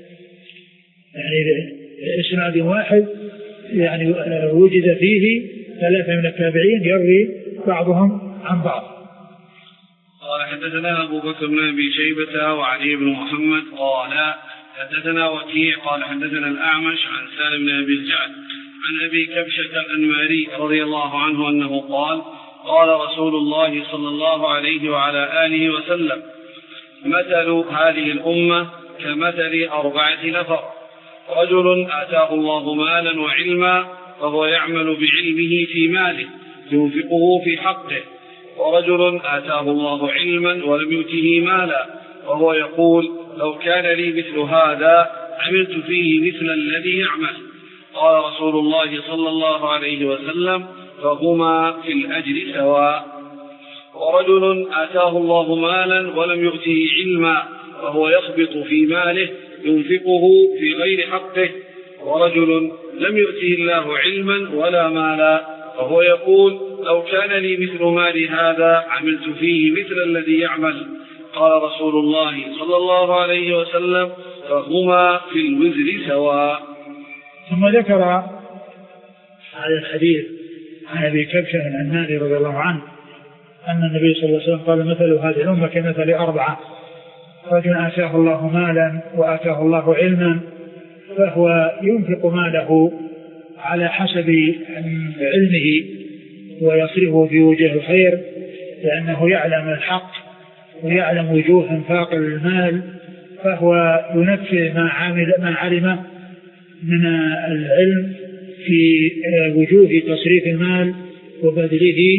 يعني إسناد واحد يعني وجد فيه ثلاثة من التابعين يروي بعضهم عن بعض. قال حدثنا أبو بكر بن أبي شيبة وعلي بن محمد قال حدثنا وكيع قال حدثنا الأعمش عن سالم بن أبي الجعد عن أبي كبشة الأنماري رضي الله عنه أنه قال قال رسول الله صلى الله عليه وعلى آله وسلم مثل هذه الأمة كمثل أربعة نفر، رجل آتاه الله مالا وعلما فهو يعمل بعلمه في ماله ينفقه في حقه، ورجل آتاه الله علما ولم يؤته مالا وهو يقول لو كان لي مثل هذا عملت فيه مثل الذي يعمل. قال رسول الله صلى الله عليه وسلم فهما في الأجر سواء. ورجل آتاه الله مالا ولم يؤته علما وهو يخبط في ماله ينفقه في غير حقه، ورجل لم يؤته الله علما ولا مالا وهو يقول لو كان لي مثل مال هذا عملت فيه مثل الذي يعمل. قال رسول الله صلى الله عليه وسلم فهما في الوزر سواء. ثم ذكر هذا الحديث عن أبي كبشة الأنماري رضي الله عنه أن النبي صلى الله عليه وسلم قال مثل هذه الأمة كمثل أربعة، رجل آتاه الله مالا وآتاه الله علما فهو ينفق ماله على حسب علمه ويصرفه في وجه الخير لأنه يعلم الحق ويعلم وجوه انفاق المال، فهو ينفذ ما عمل ما علم من العلم في وجوه تصريف المال وبذله.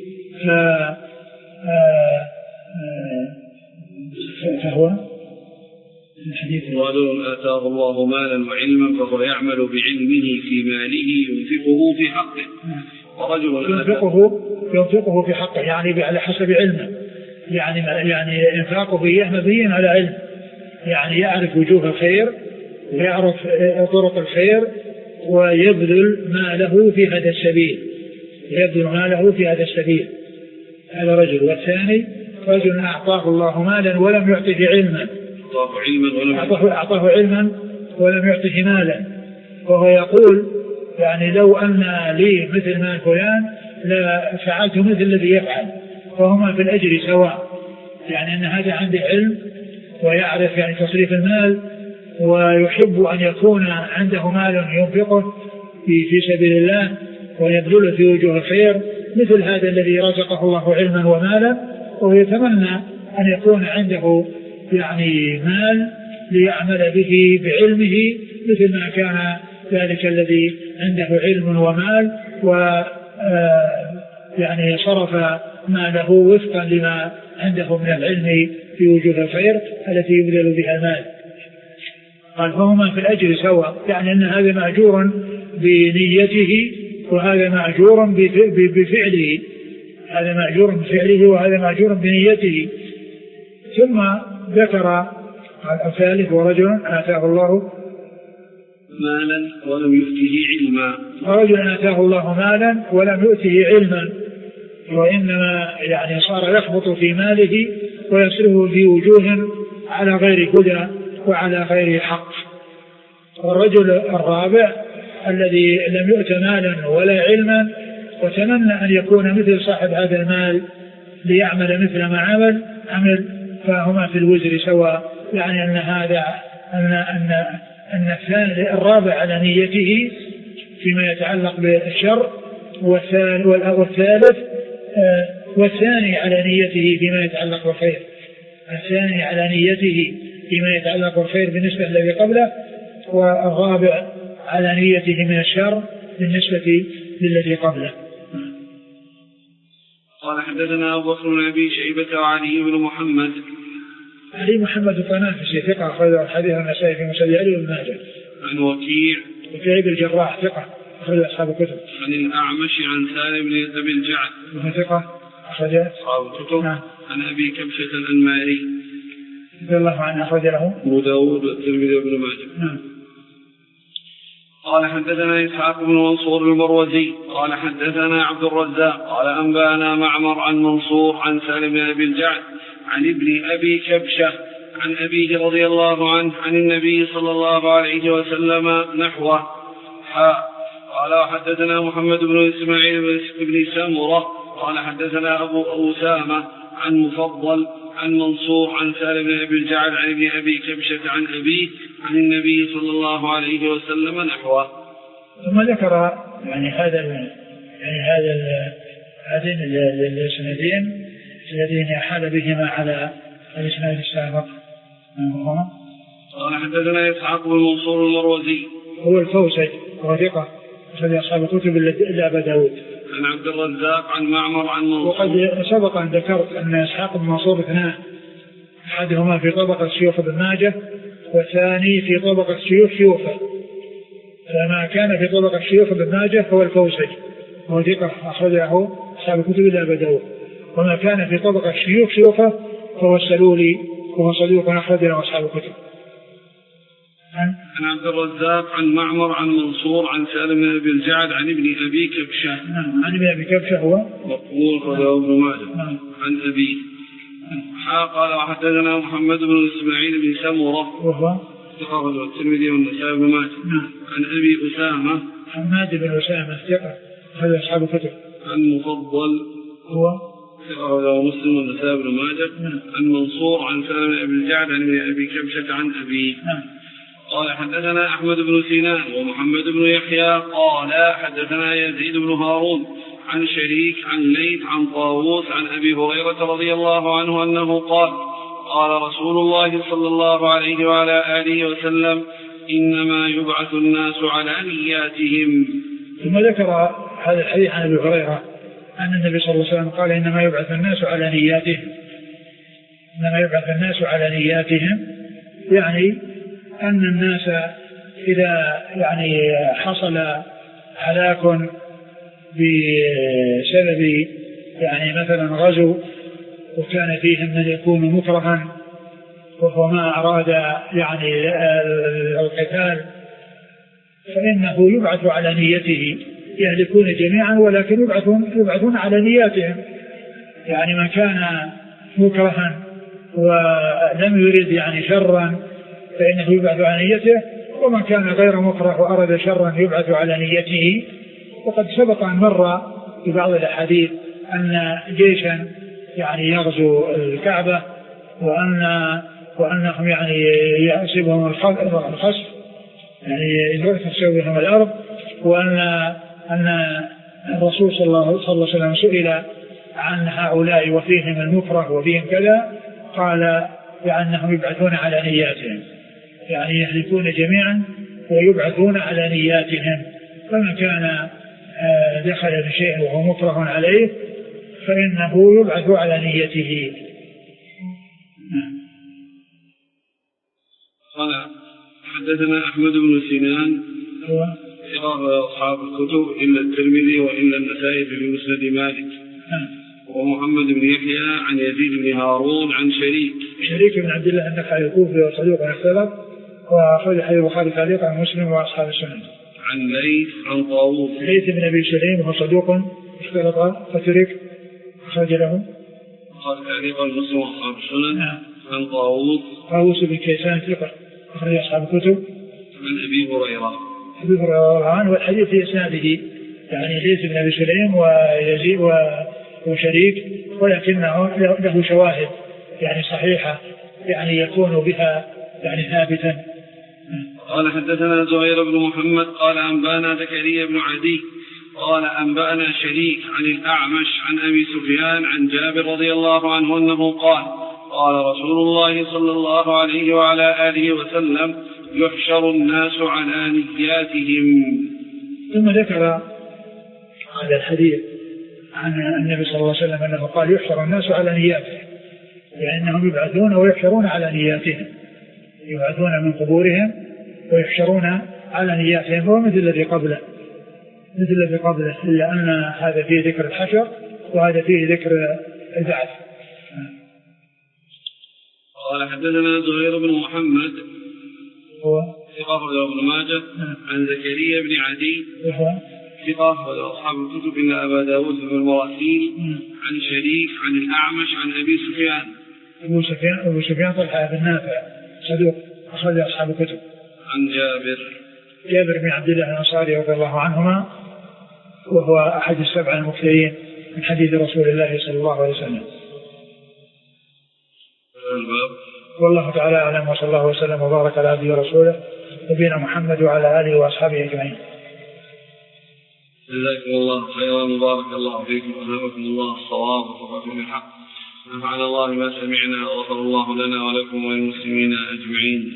فهو الحديث رجل آتاه الله مالا وعلما فهو يعمل بعلمه في ماله ينفقه في حقه، ورجل ينفقه ينفقه في حقه يعني على حسب علمه، يعني يعني انفاقه فيه مبني على علم، يعني يعرف وجوه الخير ويعرف طرق الخير ويبذل ماله في هذا السبيل يبذل ماله في هذا السبيل هذا رجل. والثاني رجل أعطاه الله مالا ولم يعطه علما أعطاه علما ولم أعطاه, أعطاه علما ولم يعطه مالا، وهو يقول يعني لو أن لي مثل مال فلان لا فعلت مثل الذي يفعل، فهما في الأجر سواء، يعني أن هذا عنده علم ويعرف يعني تصريف المال ويحب أن يكون عنده مال ينفقه في, في سبيل الله ويبذله في وجوه الخير مثل هذا الذي رزقه الله علما ومالا، ويتمنى أن يكون عنده يعني مال ليعمل به بعلمه مثل ما كان ذلك الذي عنده علم ومال و يعني صرف ماله وفقا لما عنده من العلم في وجوه الخير التي يبذل بها المال. قال فهما في الأجر سواء، يعني أن هذا مأجور بنيته وهذا مأجور بفعله، هذا مأجور بفعله وهذا مأجور بنيته. ثم ذكر الثالث ورجل آتاه الله مالا ولم يؤته علما، ورجل آتاه الله مالا ولم يؤته علما، وإنما يعني صار يخبط في ماله ويصرفه في وجوه على غير هدى وعلى غير حق. والرجل الرابع الذي لم يؤت مالا ولا علما وتمنى أن يكون مثل صاحب هذا المال ليعمل مثل ما عمل عمل فهما في الوزر سواء. يعني أن هذا أن أن أن الثاني الرابع على نيته فيما يتعلق بالشر، والثالث والثاني على نيته فيما يتعلق بالخير، الثاني على نيته فيما يتعلق بالخير بالنسبة للذي قبله، والرابع على نيته من الشر بالنسبة للذي قبله. قال حدثنا أبو بكر بن أبي شيبة وعلي بن محمد. علي محمد الطنافسي ثقة أخرج الحديث النسائي في مسند علي بن ماجه. عن وكيع وكيع بن الجراح ثقة أخرج أصحاب الكتب. عن الأعمش عن سالم بن أبي الجعد وهو ثقة أخرج أصحاب الكتب. نعم. عن أبي كبشة الأنماري رضي الله عنه أخرج له أبو داود والترمذي وابن ماجه. نعم. قال حدثنا إسحاق بن منصور المروزي قال حدثنا عبد الرزاق قال أنبانا معمر عن منصور عن سالم بن أبي الجعد عن ابن أبي كبشة عن أبيه رضي الله عنه عن النبي صلى الله عليه وسلم نحوه. قال حدثنا محمد بن إسماعيل بن سمرة قال حدثنا أبو أسامة عن مفضل عن منصور عن سالم بن أبي الجعد عن ابن أبي كبشة عن أبيه عن النبي صلى الله عليه وسلم نحوه. ثم ذكر يعني هذا يعني هذا هذين السندين الذين حال بهما على الإسناد السابق. قال حدثنا إسحاق بن منصور المروزي هو الفوزي وهو ثقة أخرج أصحاب الكتب إلا أبا داود. عن عبد الرزاق عن معمر عن منصور. وقد سبق أن ذكرت أن إسحاق بن منصور اثنان، أحدهما في طبقة شيوخ ابن ماجه والثاني في طبقة شيوخ شيوخه، فما كان في طبقة شيوخ ابن ماجه هو الفوزي وهو ثقة أخرجه أصحاب الكتب إلا أبا داود، وما كان في طبقة شيوخ شيوخه فهو السلولي وهو صدوق أخرجه أصحاب الكتب. عن عبد الرزاق عن معمر عن منصور عن سالم بن أبي الجعد عن ابن أبي كبشة. نعم. عن ابن أبي كبشة هو مقبول خذه ابن ماجه. نعم. عن أبيه. قال وحدثنا محمد بن إسماعيل بن سمرة وهو ثقة الترمذي والنسائي بن ماجه. نعم. عن أبي أسامة حماد بن أسامة ثقة أخرج أصحاب الكتب. عن مفضل هو ثقة مسلم والنسائي بن ماجه. نعم. عن منصور عن سالم بن أبي الجعد عن ابن أبي كبشة عن أبيه. نعم. قال حدثنا أحمد بن سينان ومحمد بن يحيى قال حدثنا يزيد بن هارون عن شريك عن ليث عن طاووس عن أبي هريرة رضي الله عنه أنه قال قال رسول الله صلى الله عليه وعلى آله وسلم إنما يبعث الناس على نياتهم. ثم ذكر هذا الحديث عن أبي هريرة أن النبي صلى الله عليه وسلم قال إنما يبعث الناس على نياتهم، إنما يبعث الناس على نياتهم، يعني أن الناس إذا يعني حصل هلاك بسبب يعني مثلا غزو وكان فيهم من يكون مكرها وهو ما أراد يعني القتال فإنه يبعث على نيته، يهلكون جميعا ولكن يبعثون, يبعثون على نياتهم. يعني من كان مكرها ولم يريد يعني شرا فإنه يبعث على نيته، ومن كان غير مكره وأراد شرا يبعث على نيته. وقد سبق أن مر في بعض الأحاديث أن جيشا يعني يغزو الكعبة وأن وأنهم يعني يحسبهم الخسف يعني يخسف بهم الأرض، وأن أن الرسول صلى الله عليه وسلم سئل عن هؤلاء وفيهم المكره وفيهم كذا قال بأنهم يبعثون على نياتهم، يعني يهلكون جميعا ويبعثون على نياتهم. فمن كان دخل بشيء وهو مكره عليه فإنه يبعث على نيته. قال حدثنا أحمد بن سنان هو ثقة أصحاب الكتب إلا الترمذي وإلا النسائي في مسند مالك. ومحمد بن يحيى عن يزيد بن هارون عن شريك شريك بن عبد الله النخعي الكوفي وصدوق اختلف وأخرج حديث البخاري تعليقا عن مسلم وأصحاب السنن. عن ليث عن طاووس ليث بن أبي سليم وهو صدوق اختلط فترك أخرج له قال تعليقا مسلم وأصحاب السنن. نعم. عن طاووس طاووس بن كيسان ثقة أخرج أصحاب الكتب. عن أبي هريرة أبي هريرة عنه والحديث في إسناده يعني ليس بن أبي سليم ويزيد وشريك، ولكنه له شواهد يعني صحيحة يعني يكون بها يعني ثابتا. قال حدثنا زهير بن محمد قال أنبانا زكريا بن عدي قال أنبأنا شريك عن الأعمش عن أبي سفيان عن جابر رضي الله عنه أنه قال قال رسول الله صلى الله عليه وعلى آله وسلم يحشر الناس على نياتهم. ثم ذكر هذا الحديث عن النبي صلى الله عليه وسلم أنه قال يحشر الناس على نياتهم، لأنهم يبعثون ويحشرون على نياتهم، يبعثون من قبورهم ويحشرون على نياتهم، هو مثل الذي قبله مثل الذي قبله إلا أن هذا فيه ذكر الحشر وهذا فيه ذكر البعث. قال حدثنا زهير بن محمد هو ثقة ابن ماجه عن زكريا بن عدي هو ثقة أصحاب الكتب إلا أبا داود بن المراسيل عن شريك عن الأعمش عن أبي سفيان. أبو سفيان أبو سفيان طلحة بن نافع صدوق أخرج أصحاب الكتب. عن جابر جابر بن عبد الله الأنصاري رضي الله عنهما وهو أحد السبع المكثرين من حديث رسول الله صلى الله عليه وسلم. والله تعالى أعلم، وصلى الله وسلم وبارك على عبده ورسوله نبينا محمد وعلى آله وأصحابه أجمعين. جزاكم الله خيرا وبارك الله فيكم وألهمكم الله الصواب ووفقكم بالحق. نفعنا الله ما سمعنا وغفر الله لنا ولكم وللمسلمين أجمعين.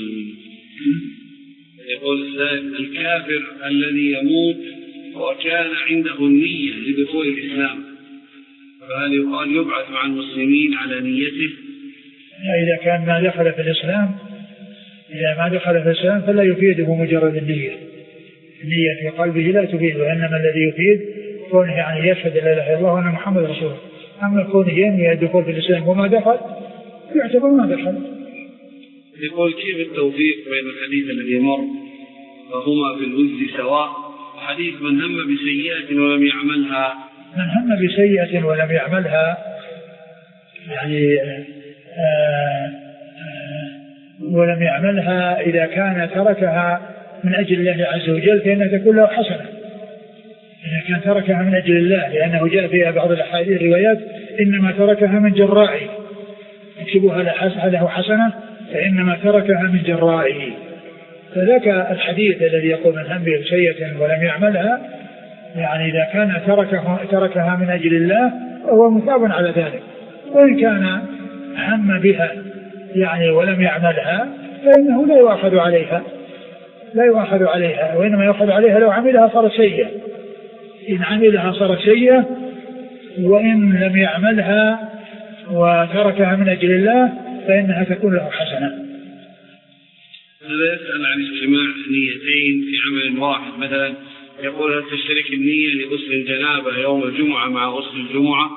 يقول السائل الكافر الذي يموت وكان عنده النية لدخول الإسلام فهل يقال يبعث مع المسلمين على نيته؟ إذا كان ما دخل في الإسلام إذا ما دخل في الإسلام فلا يفيده مجرد النية، النية في قلبه لا تفيده، وإنما الذي يفيد كونه يعني يشهد لا إله إلا الله وأن محمد رسول الله. أما كونه ينوي الدخول في الإسلام وما دخل يعتبر ما دخل. يقول كيف التوفيق بين الحديث الذي مر فهما في الوزر سواء وحديث من هم بسيئة ولم يعملها؟ من هم بسيئة ولم يعملها يعني آآ آآ ولم يعملها إذا كان تركها من أجل الله عز وجل فإنها تكون له حسنة. إذا كان تركها من أجل الله لأنه جاء فيها بعض الأحاديث الروايات إنما تركها من جرائه يكتبها له حسنة فإنما تركها من جرائه. فذاك الحديث الذي يقول من هم بسيئة ولم يعملها يعني إذا كان تركها, تركها من أجل الله فهو مثاب على ذلك، وإن كان هم بها يعني ولم يعملها فإنه لا يؤخذ عليها لا يؤخذ عليها وإنما يؤخذ عليها لو عملها صار سيئة. إن عملها صار سيئة، وإن لم يعملها وتركها من أجل الله فإنها تكون له حسنة. هذا يسأل عن اجتماع نيتين في عمل واحد، مثلا يقول هل تشترك النية لغسل الجنابة يوم الجمعة مع غسل الجمعة؟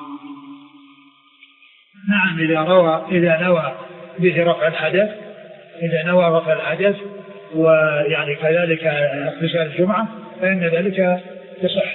نعم، إذا روى إذا نوى به رفع الحدث إذا نوى رفع الحدث ويعني كذلك اغتسال الجمعة فإن ذلك يصح.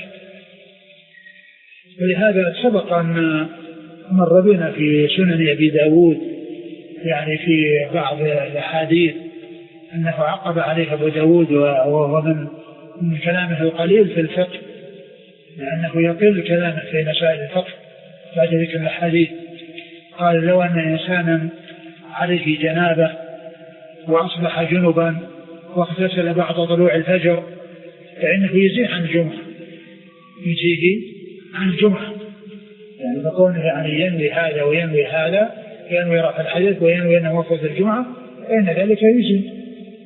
ولهذا سبق أن مر بنا في سنن أبي داود يعني في بعض الأحاديث أنه عقب عليه أبو داود وهو من من كلامه القليل في الفقه، لأنه يقل كلامه في مسائل الفقه بعد ذكر الحديث. قال لو أن إنسانا عليه جنابة وأصبح جنبا واغتسل بعد طلوع الفجر فإنه يزيح عن الجمعة يجيه عن الجمعة، يعني فكونه يعني ينوي هذا وينوي هذا، ينوي رفع الحدث وينوي أنه وقت الجمعة فإن ذلك يجي.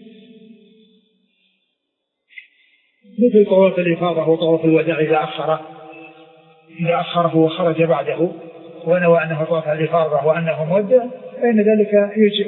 مثل طواف الإفاضة وطواف الوداع إذا أخره إذا أخره وخرج بعده ونوى أنه طواف الإفاضة وأنه مودع فإن ذلك يجي.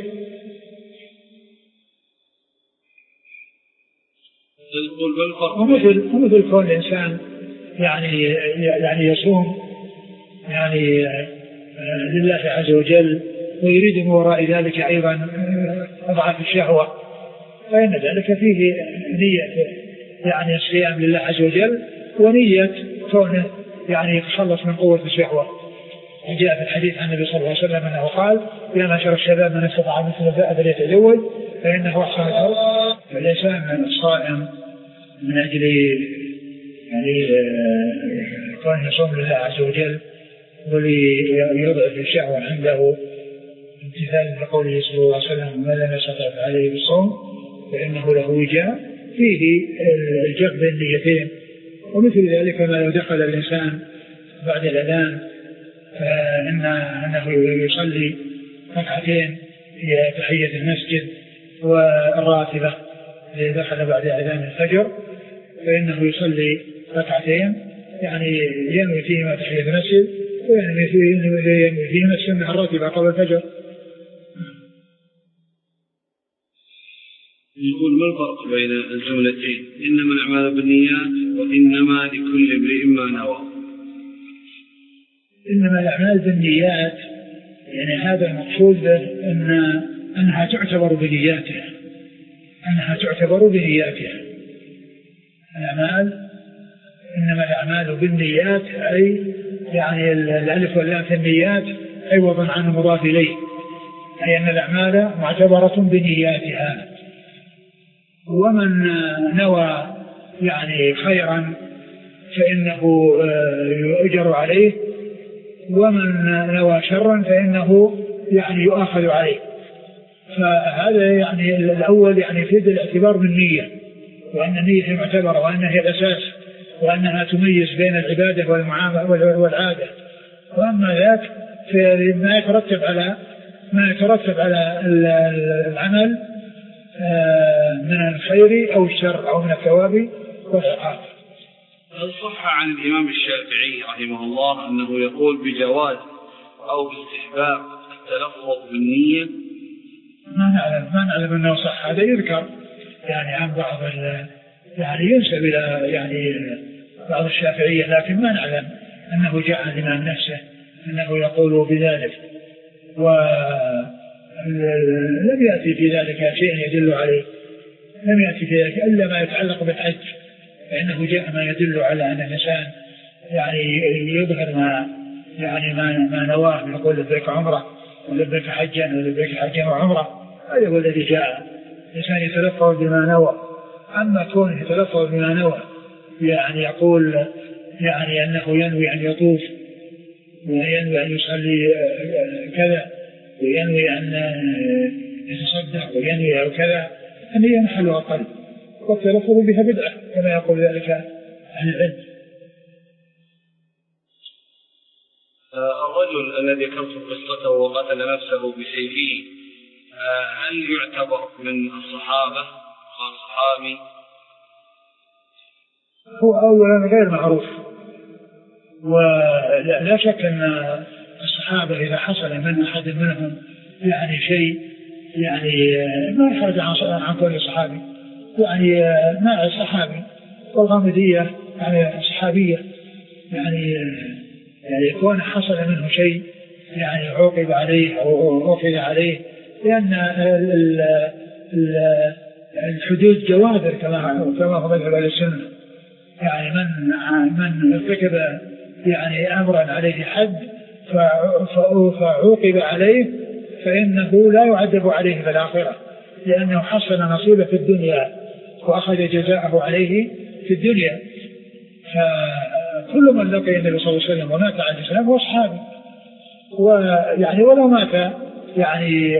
ومثل ومثل كون الإنسان يعني يعني يصوم يعني لله عز وجل ويريد من وراء ذلك أيضا أضعاف الشهوة فإن ذلك فيه نية يعني الصيام لله عز وجل ونية كونه يعني يتخلص من قوة الشهوة. جاء في الحديث عن النبي صلى الله عليه وسلم أنه قال يا معشر الشباب من استطاع منكم الباءة فليتزوج فإنه أحسن الفرج. فالإنسان الصائم من أجل يعني كون يصوم لله عز وجل وليضعف الشهوة عنده امتثال لقوله صلى الله عليه وسلم ما لم يستطع عليه بالصوم فإنه له وجاء فيه الجمع بين النيتين. ومثل ذلك ما لو دخل الإنسان بعد الأذان فإن أنه يصلي ركعتين في تحية المسجد والراتبة إذا دخل بعد أذان الفجر فإنه يصلي ركعتين يعني ينوي فيهما تحية المسجد وينوي فيهما السنة الراتبة قبل الفجر. يقول ما الفرق بين الجملتين إنما الأعمال بالنيات وإنما لكل امرئ ما نوى؟ إنما الأعمال بالنيات يعني هذا المقصود به أن أنها تعتبر بنياتها أنها تعتبر بنياتها الأعمال إنما الأعمال بالنيات أي يعني الألف واللام في النيات عوضا عن المضاف إليه أي أن الأعمال معتبرة بنياتها. ومن نوى يعني خيرا فإنه يؤجر عليه ومن نوى شرا فإنه يعني يؤاخذ عليه. فهذا يعني الأول يعني يفيد الاعتبار بالنية وأن النية معتبرة وأنها هي الأساس وأنها تميز بين العبادة والمعاملة والعادة. وأما ذاك فما يترتب على ما يترتب على العمل من الخير أو الشر أو من الثواب والعقاب. هل صح عن الإمام الشافعي رحمه الله أنه يقول بجواز أو باستحباب التلفظ بالنية؟ ما نعلم ما نعلم أنه صح. هذا يذكر يعني عن بعض يعني ينسب إلى يعني بعض الشافعية لكن ما نعلم أنه جاء عن الإمام نفسه أنه يقول بذلك. ولم يأتي في ذلك شيء يدل عليه لم يأتي في ذلك إلا ما يتعلق بالحج فإنه جاء ما يدل على أن الإنسان يعني يظهر ما يعني ما ما نواه يقول لبيك عمره ولبيك حجا ولبيك حجا وعمره. هذا هو الذي جاء الإنسان يتلفظ بما نوى. أما كونه يتلفظ بما نوى يعني يقول يعني أنه ينوي أن يطوف وينوي أن يصلي كذا وينوي أن يتصدق وينوي أو كذا أن هي محلها قلب والتلفظ بها بدعة كما يقول ذلك عن العلم. الرجل الذي كسر قصته وقتل نفسه بسيفه هل يعتبر من الصحابة والصحابي؟ هو أولا غير معروف ولا شك أن الصحابة إذا حصل من أحد منهم يعني شيء يعني ما يخرج عن كل صحابي يعني مع الصحابي والغامدية يعني صحابية يعني يعني يكون حصل منه شيء يعني عوقب عليه أو أخذ عليه لأن الحدود جوادر كما كما هو مذهب أهل السنة. يعني من من ارتكب يعني أمرا عليه حد فعوقب عليه فإنه لا يعذب عليه في الآخرة لأنه حصل نصيبه في الدنيا وأخذ جزاءه عليه في الدنيا. فكل من لقي النبي صلى الله عليه وسلم ومات على الإسلام هو صحابي ويعني ولو مات يعني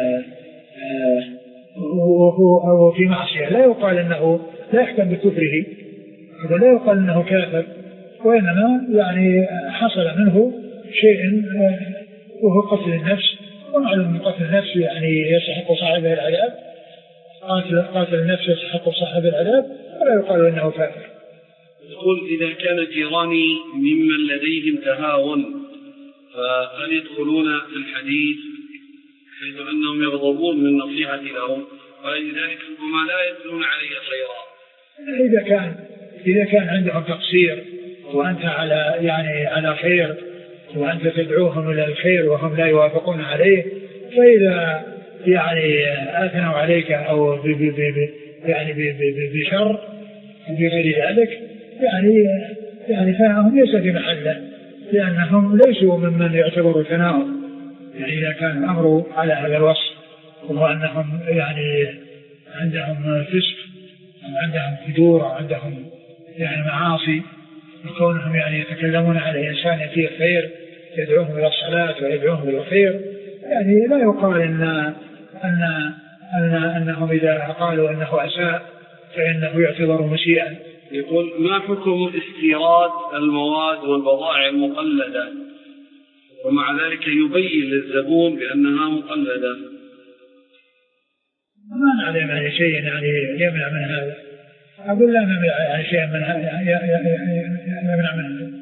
وهو في معصية لا يقال أنه لا يحكم بكفره ولا يقال أنه كافر وإنما يعني حصل منه شيء وهو قتل النفس ومعلوم من قتل النفس يعني يستحق صاحبه العذاب قاتل, قاتل النفس يستحق صاحبه العذاب ولا يقال أنه كافر. يقول إذا كان جيراني ممن لديهم تهاون فهل يدخلون في الحديث حيث أنهم يغضبون من نصيحة لهم ولذلك ربما لا يدلون علي خيرا؟ إذا كان إذا كان عندهم تقصير وأنت على يعني على خير وأنت تدعوهم إلى الخير وهم لا يوافقون عليه فإذا يعني آثنوا عليك أو ب ب ب يعني بشر بغير ذلك يعني يعني فهم ليس في محله لأنهم ليسوا ممن يعتبروا تناول. يعني إذا كان الأمر على هذا الوصف وهو أنهم يعني عندهم فسق أو عندهم فجور أو عندهم يعني معاصي وكونهم يعني يتكلمون على الإنسان فيه خير يدعوهم إلى الصلاة ويدعوهم إلى الخير، يعني لا يقال إن أن أن أنهم إذا قالوا أنه أساء فإنه يعتبر مسيئا. يقول ما حكم استيراد المواد والبضائع المقلدة ومع ذلك يبين للزبون بأنها مقلدة؟ ما نعلم عن شيء يعني يمنع من هذا، أقول لا نمنع عن شيء من هذا يمنع من هذا.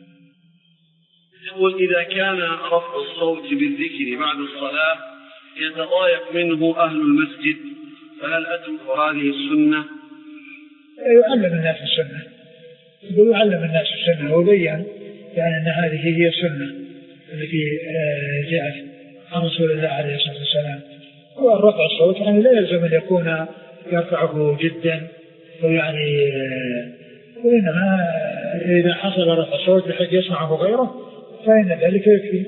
يقول إذا كان رفع الصوت بالذكر بعد الصلاة يتضايق منه أهل المسجد فهل أترك هذه السنة؟ يعلم الناس السنة، يقول يعلم الناس السنة وبين يعني أن هذه هي السنة التي جاءت عن رسول الله عليه الصلاة والسلام. والرفع الصوت يعني لا يلزم أن يكون يرفعه جدا ويعني، وإنما إذا حصل رفع الصوت بحيث يسمعه غيره فإن ذلك يكفي.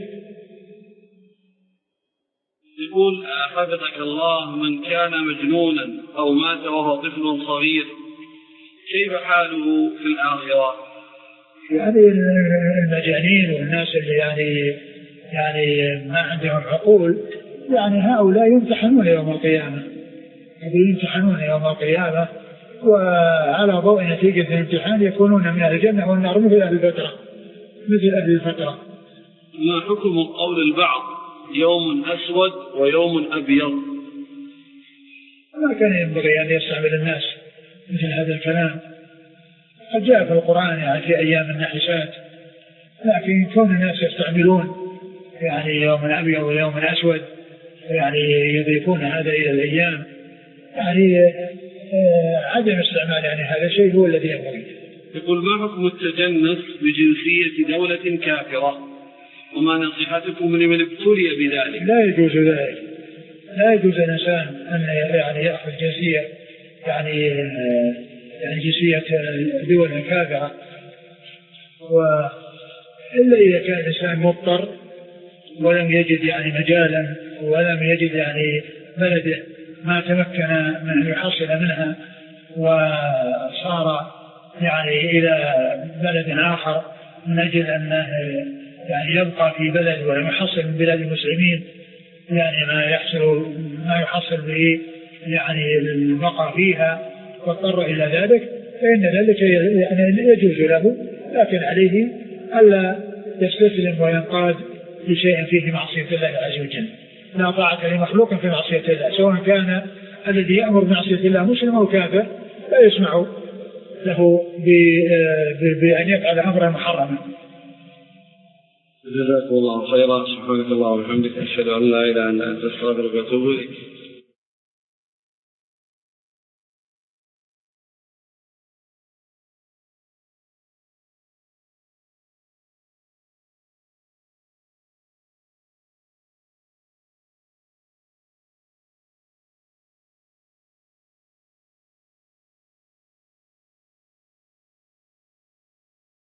يقول حفظك الله من كان مجنونا أو مات وهو طفل صغير كيف حاله في الآخرة؟ يعني المجانين والناس اللي يعني يعني ما عندهم عقول يعني هؤلاء يمتحنون يوم القيامة، يمتحنون يوم القيامة وعلى ضوء نتيجة الامتحان يكونون من أهل الجنة والنار مثل أهل الفترة مثل أهل الفترة. ما حكم قول البعض يوم أسود ويوم أبيض؟ ما كان ينبغي أن يستعمل الناس مثل هذا الكلام، قد جاء في القرآن يعني في أيام النحسات، لكن كون الناس يستعملون يعني يوم أبيض ويوم أسود يعني يضيفون هذا إلى الأيام يعني عدم استعمال يعني هذا الشيء هو الذي ينبغي. يقول ما حكم التجنس بجنسية دولة كافرة وما نصيحتكم لمن ابتلي بذلك؟ لا يجوز ذلك، لا يجوز الإنسان أن يعني يأخذ جنسية يعني يعني جنسية دول كافرة، وإلا إذا كان الإنسان مضطر ولم يجد يعني مجالا ولم يجد يعني بلده ما تمكن من أن يحصل منها وصار يعني إلى بلد آخر من أجل أنه يعني يبقى في بلد ولم يحصل من بلاد المسلمين يعني ما يحصل ما يحصل به يعني البقاء فيها واضطر إلى ذلك فإن ذلك يعني يجوز له، لكن عليه ألا يستسلم وينقاد لشيء فيه معصية الله عز وجل. لا طاعة لمخلوق في معصية الله، سواء كان الذي يأمر بمعصية الله مسلم أو كافر لا يسمع له بأن يفعل أمرا محرما. جزاكم الله خيرا، سبحانك اللهم وبحمدك أشهد أن لا إله إلا أنت أستغفرك وأتوب إليك.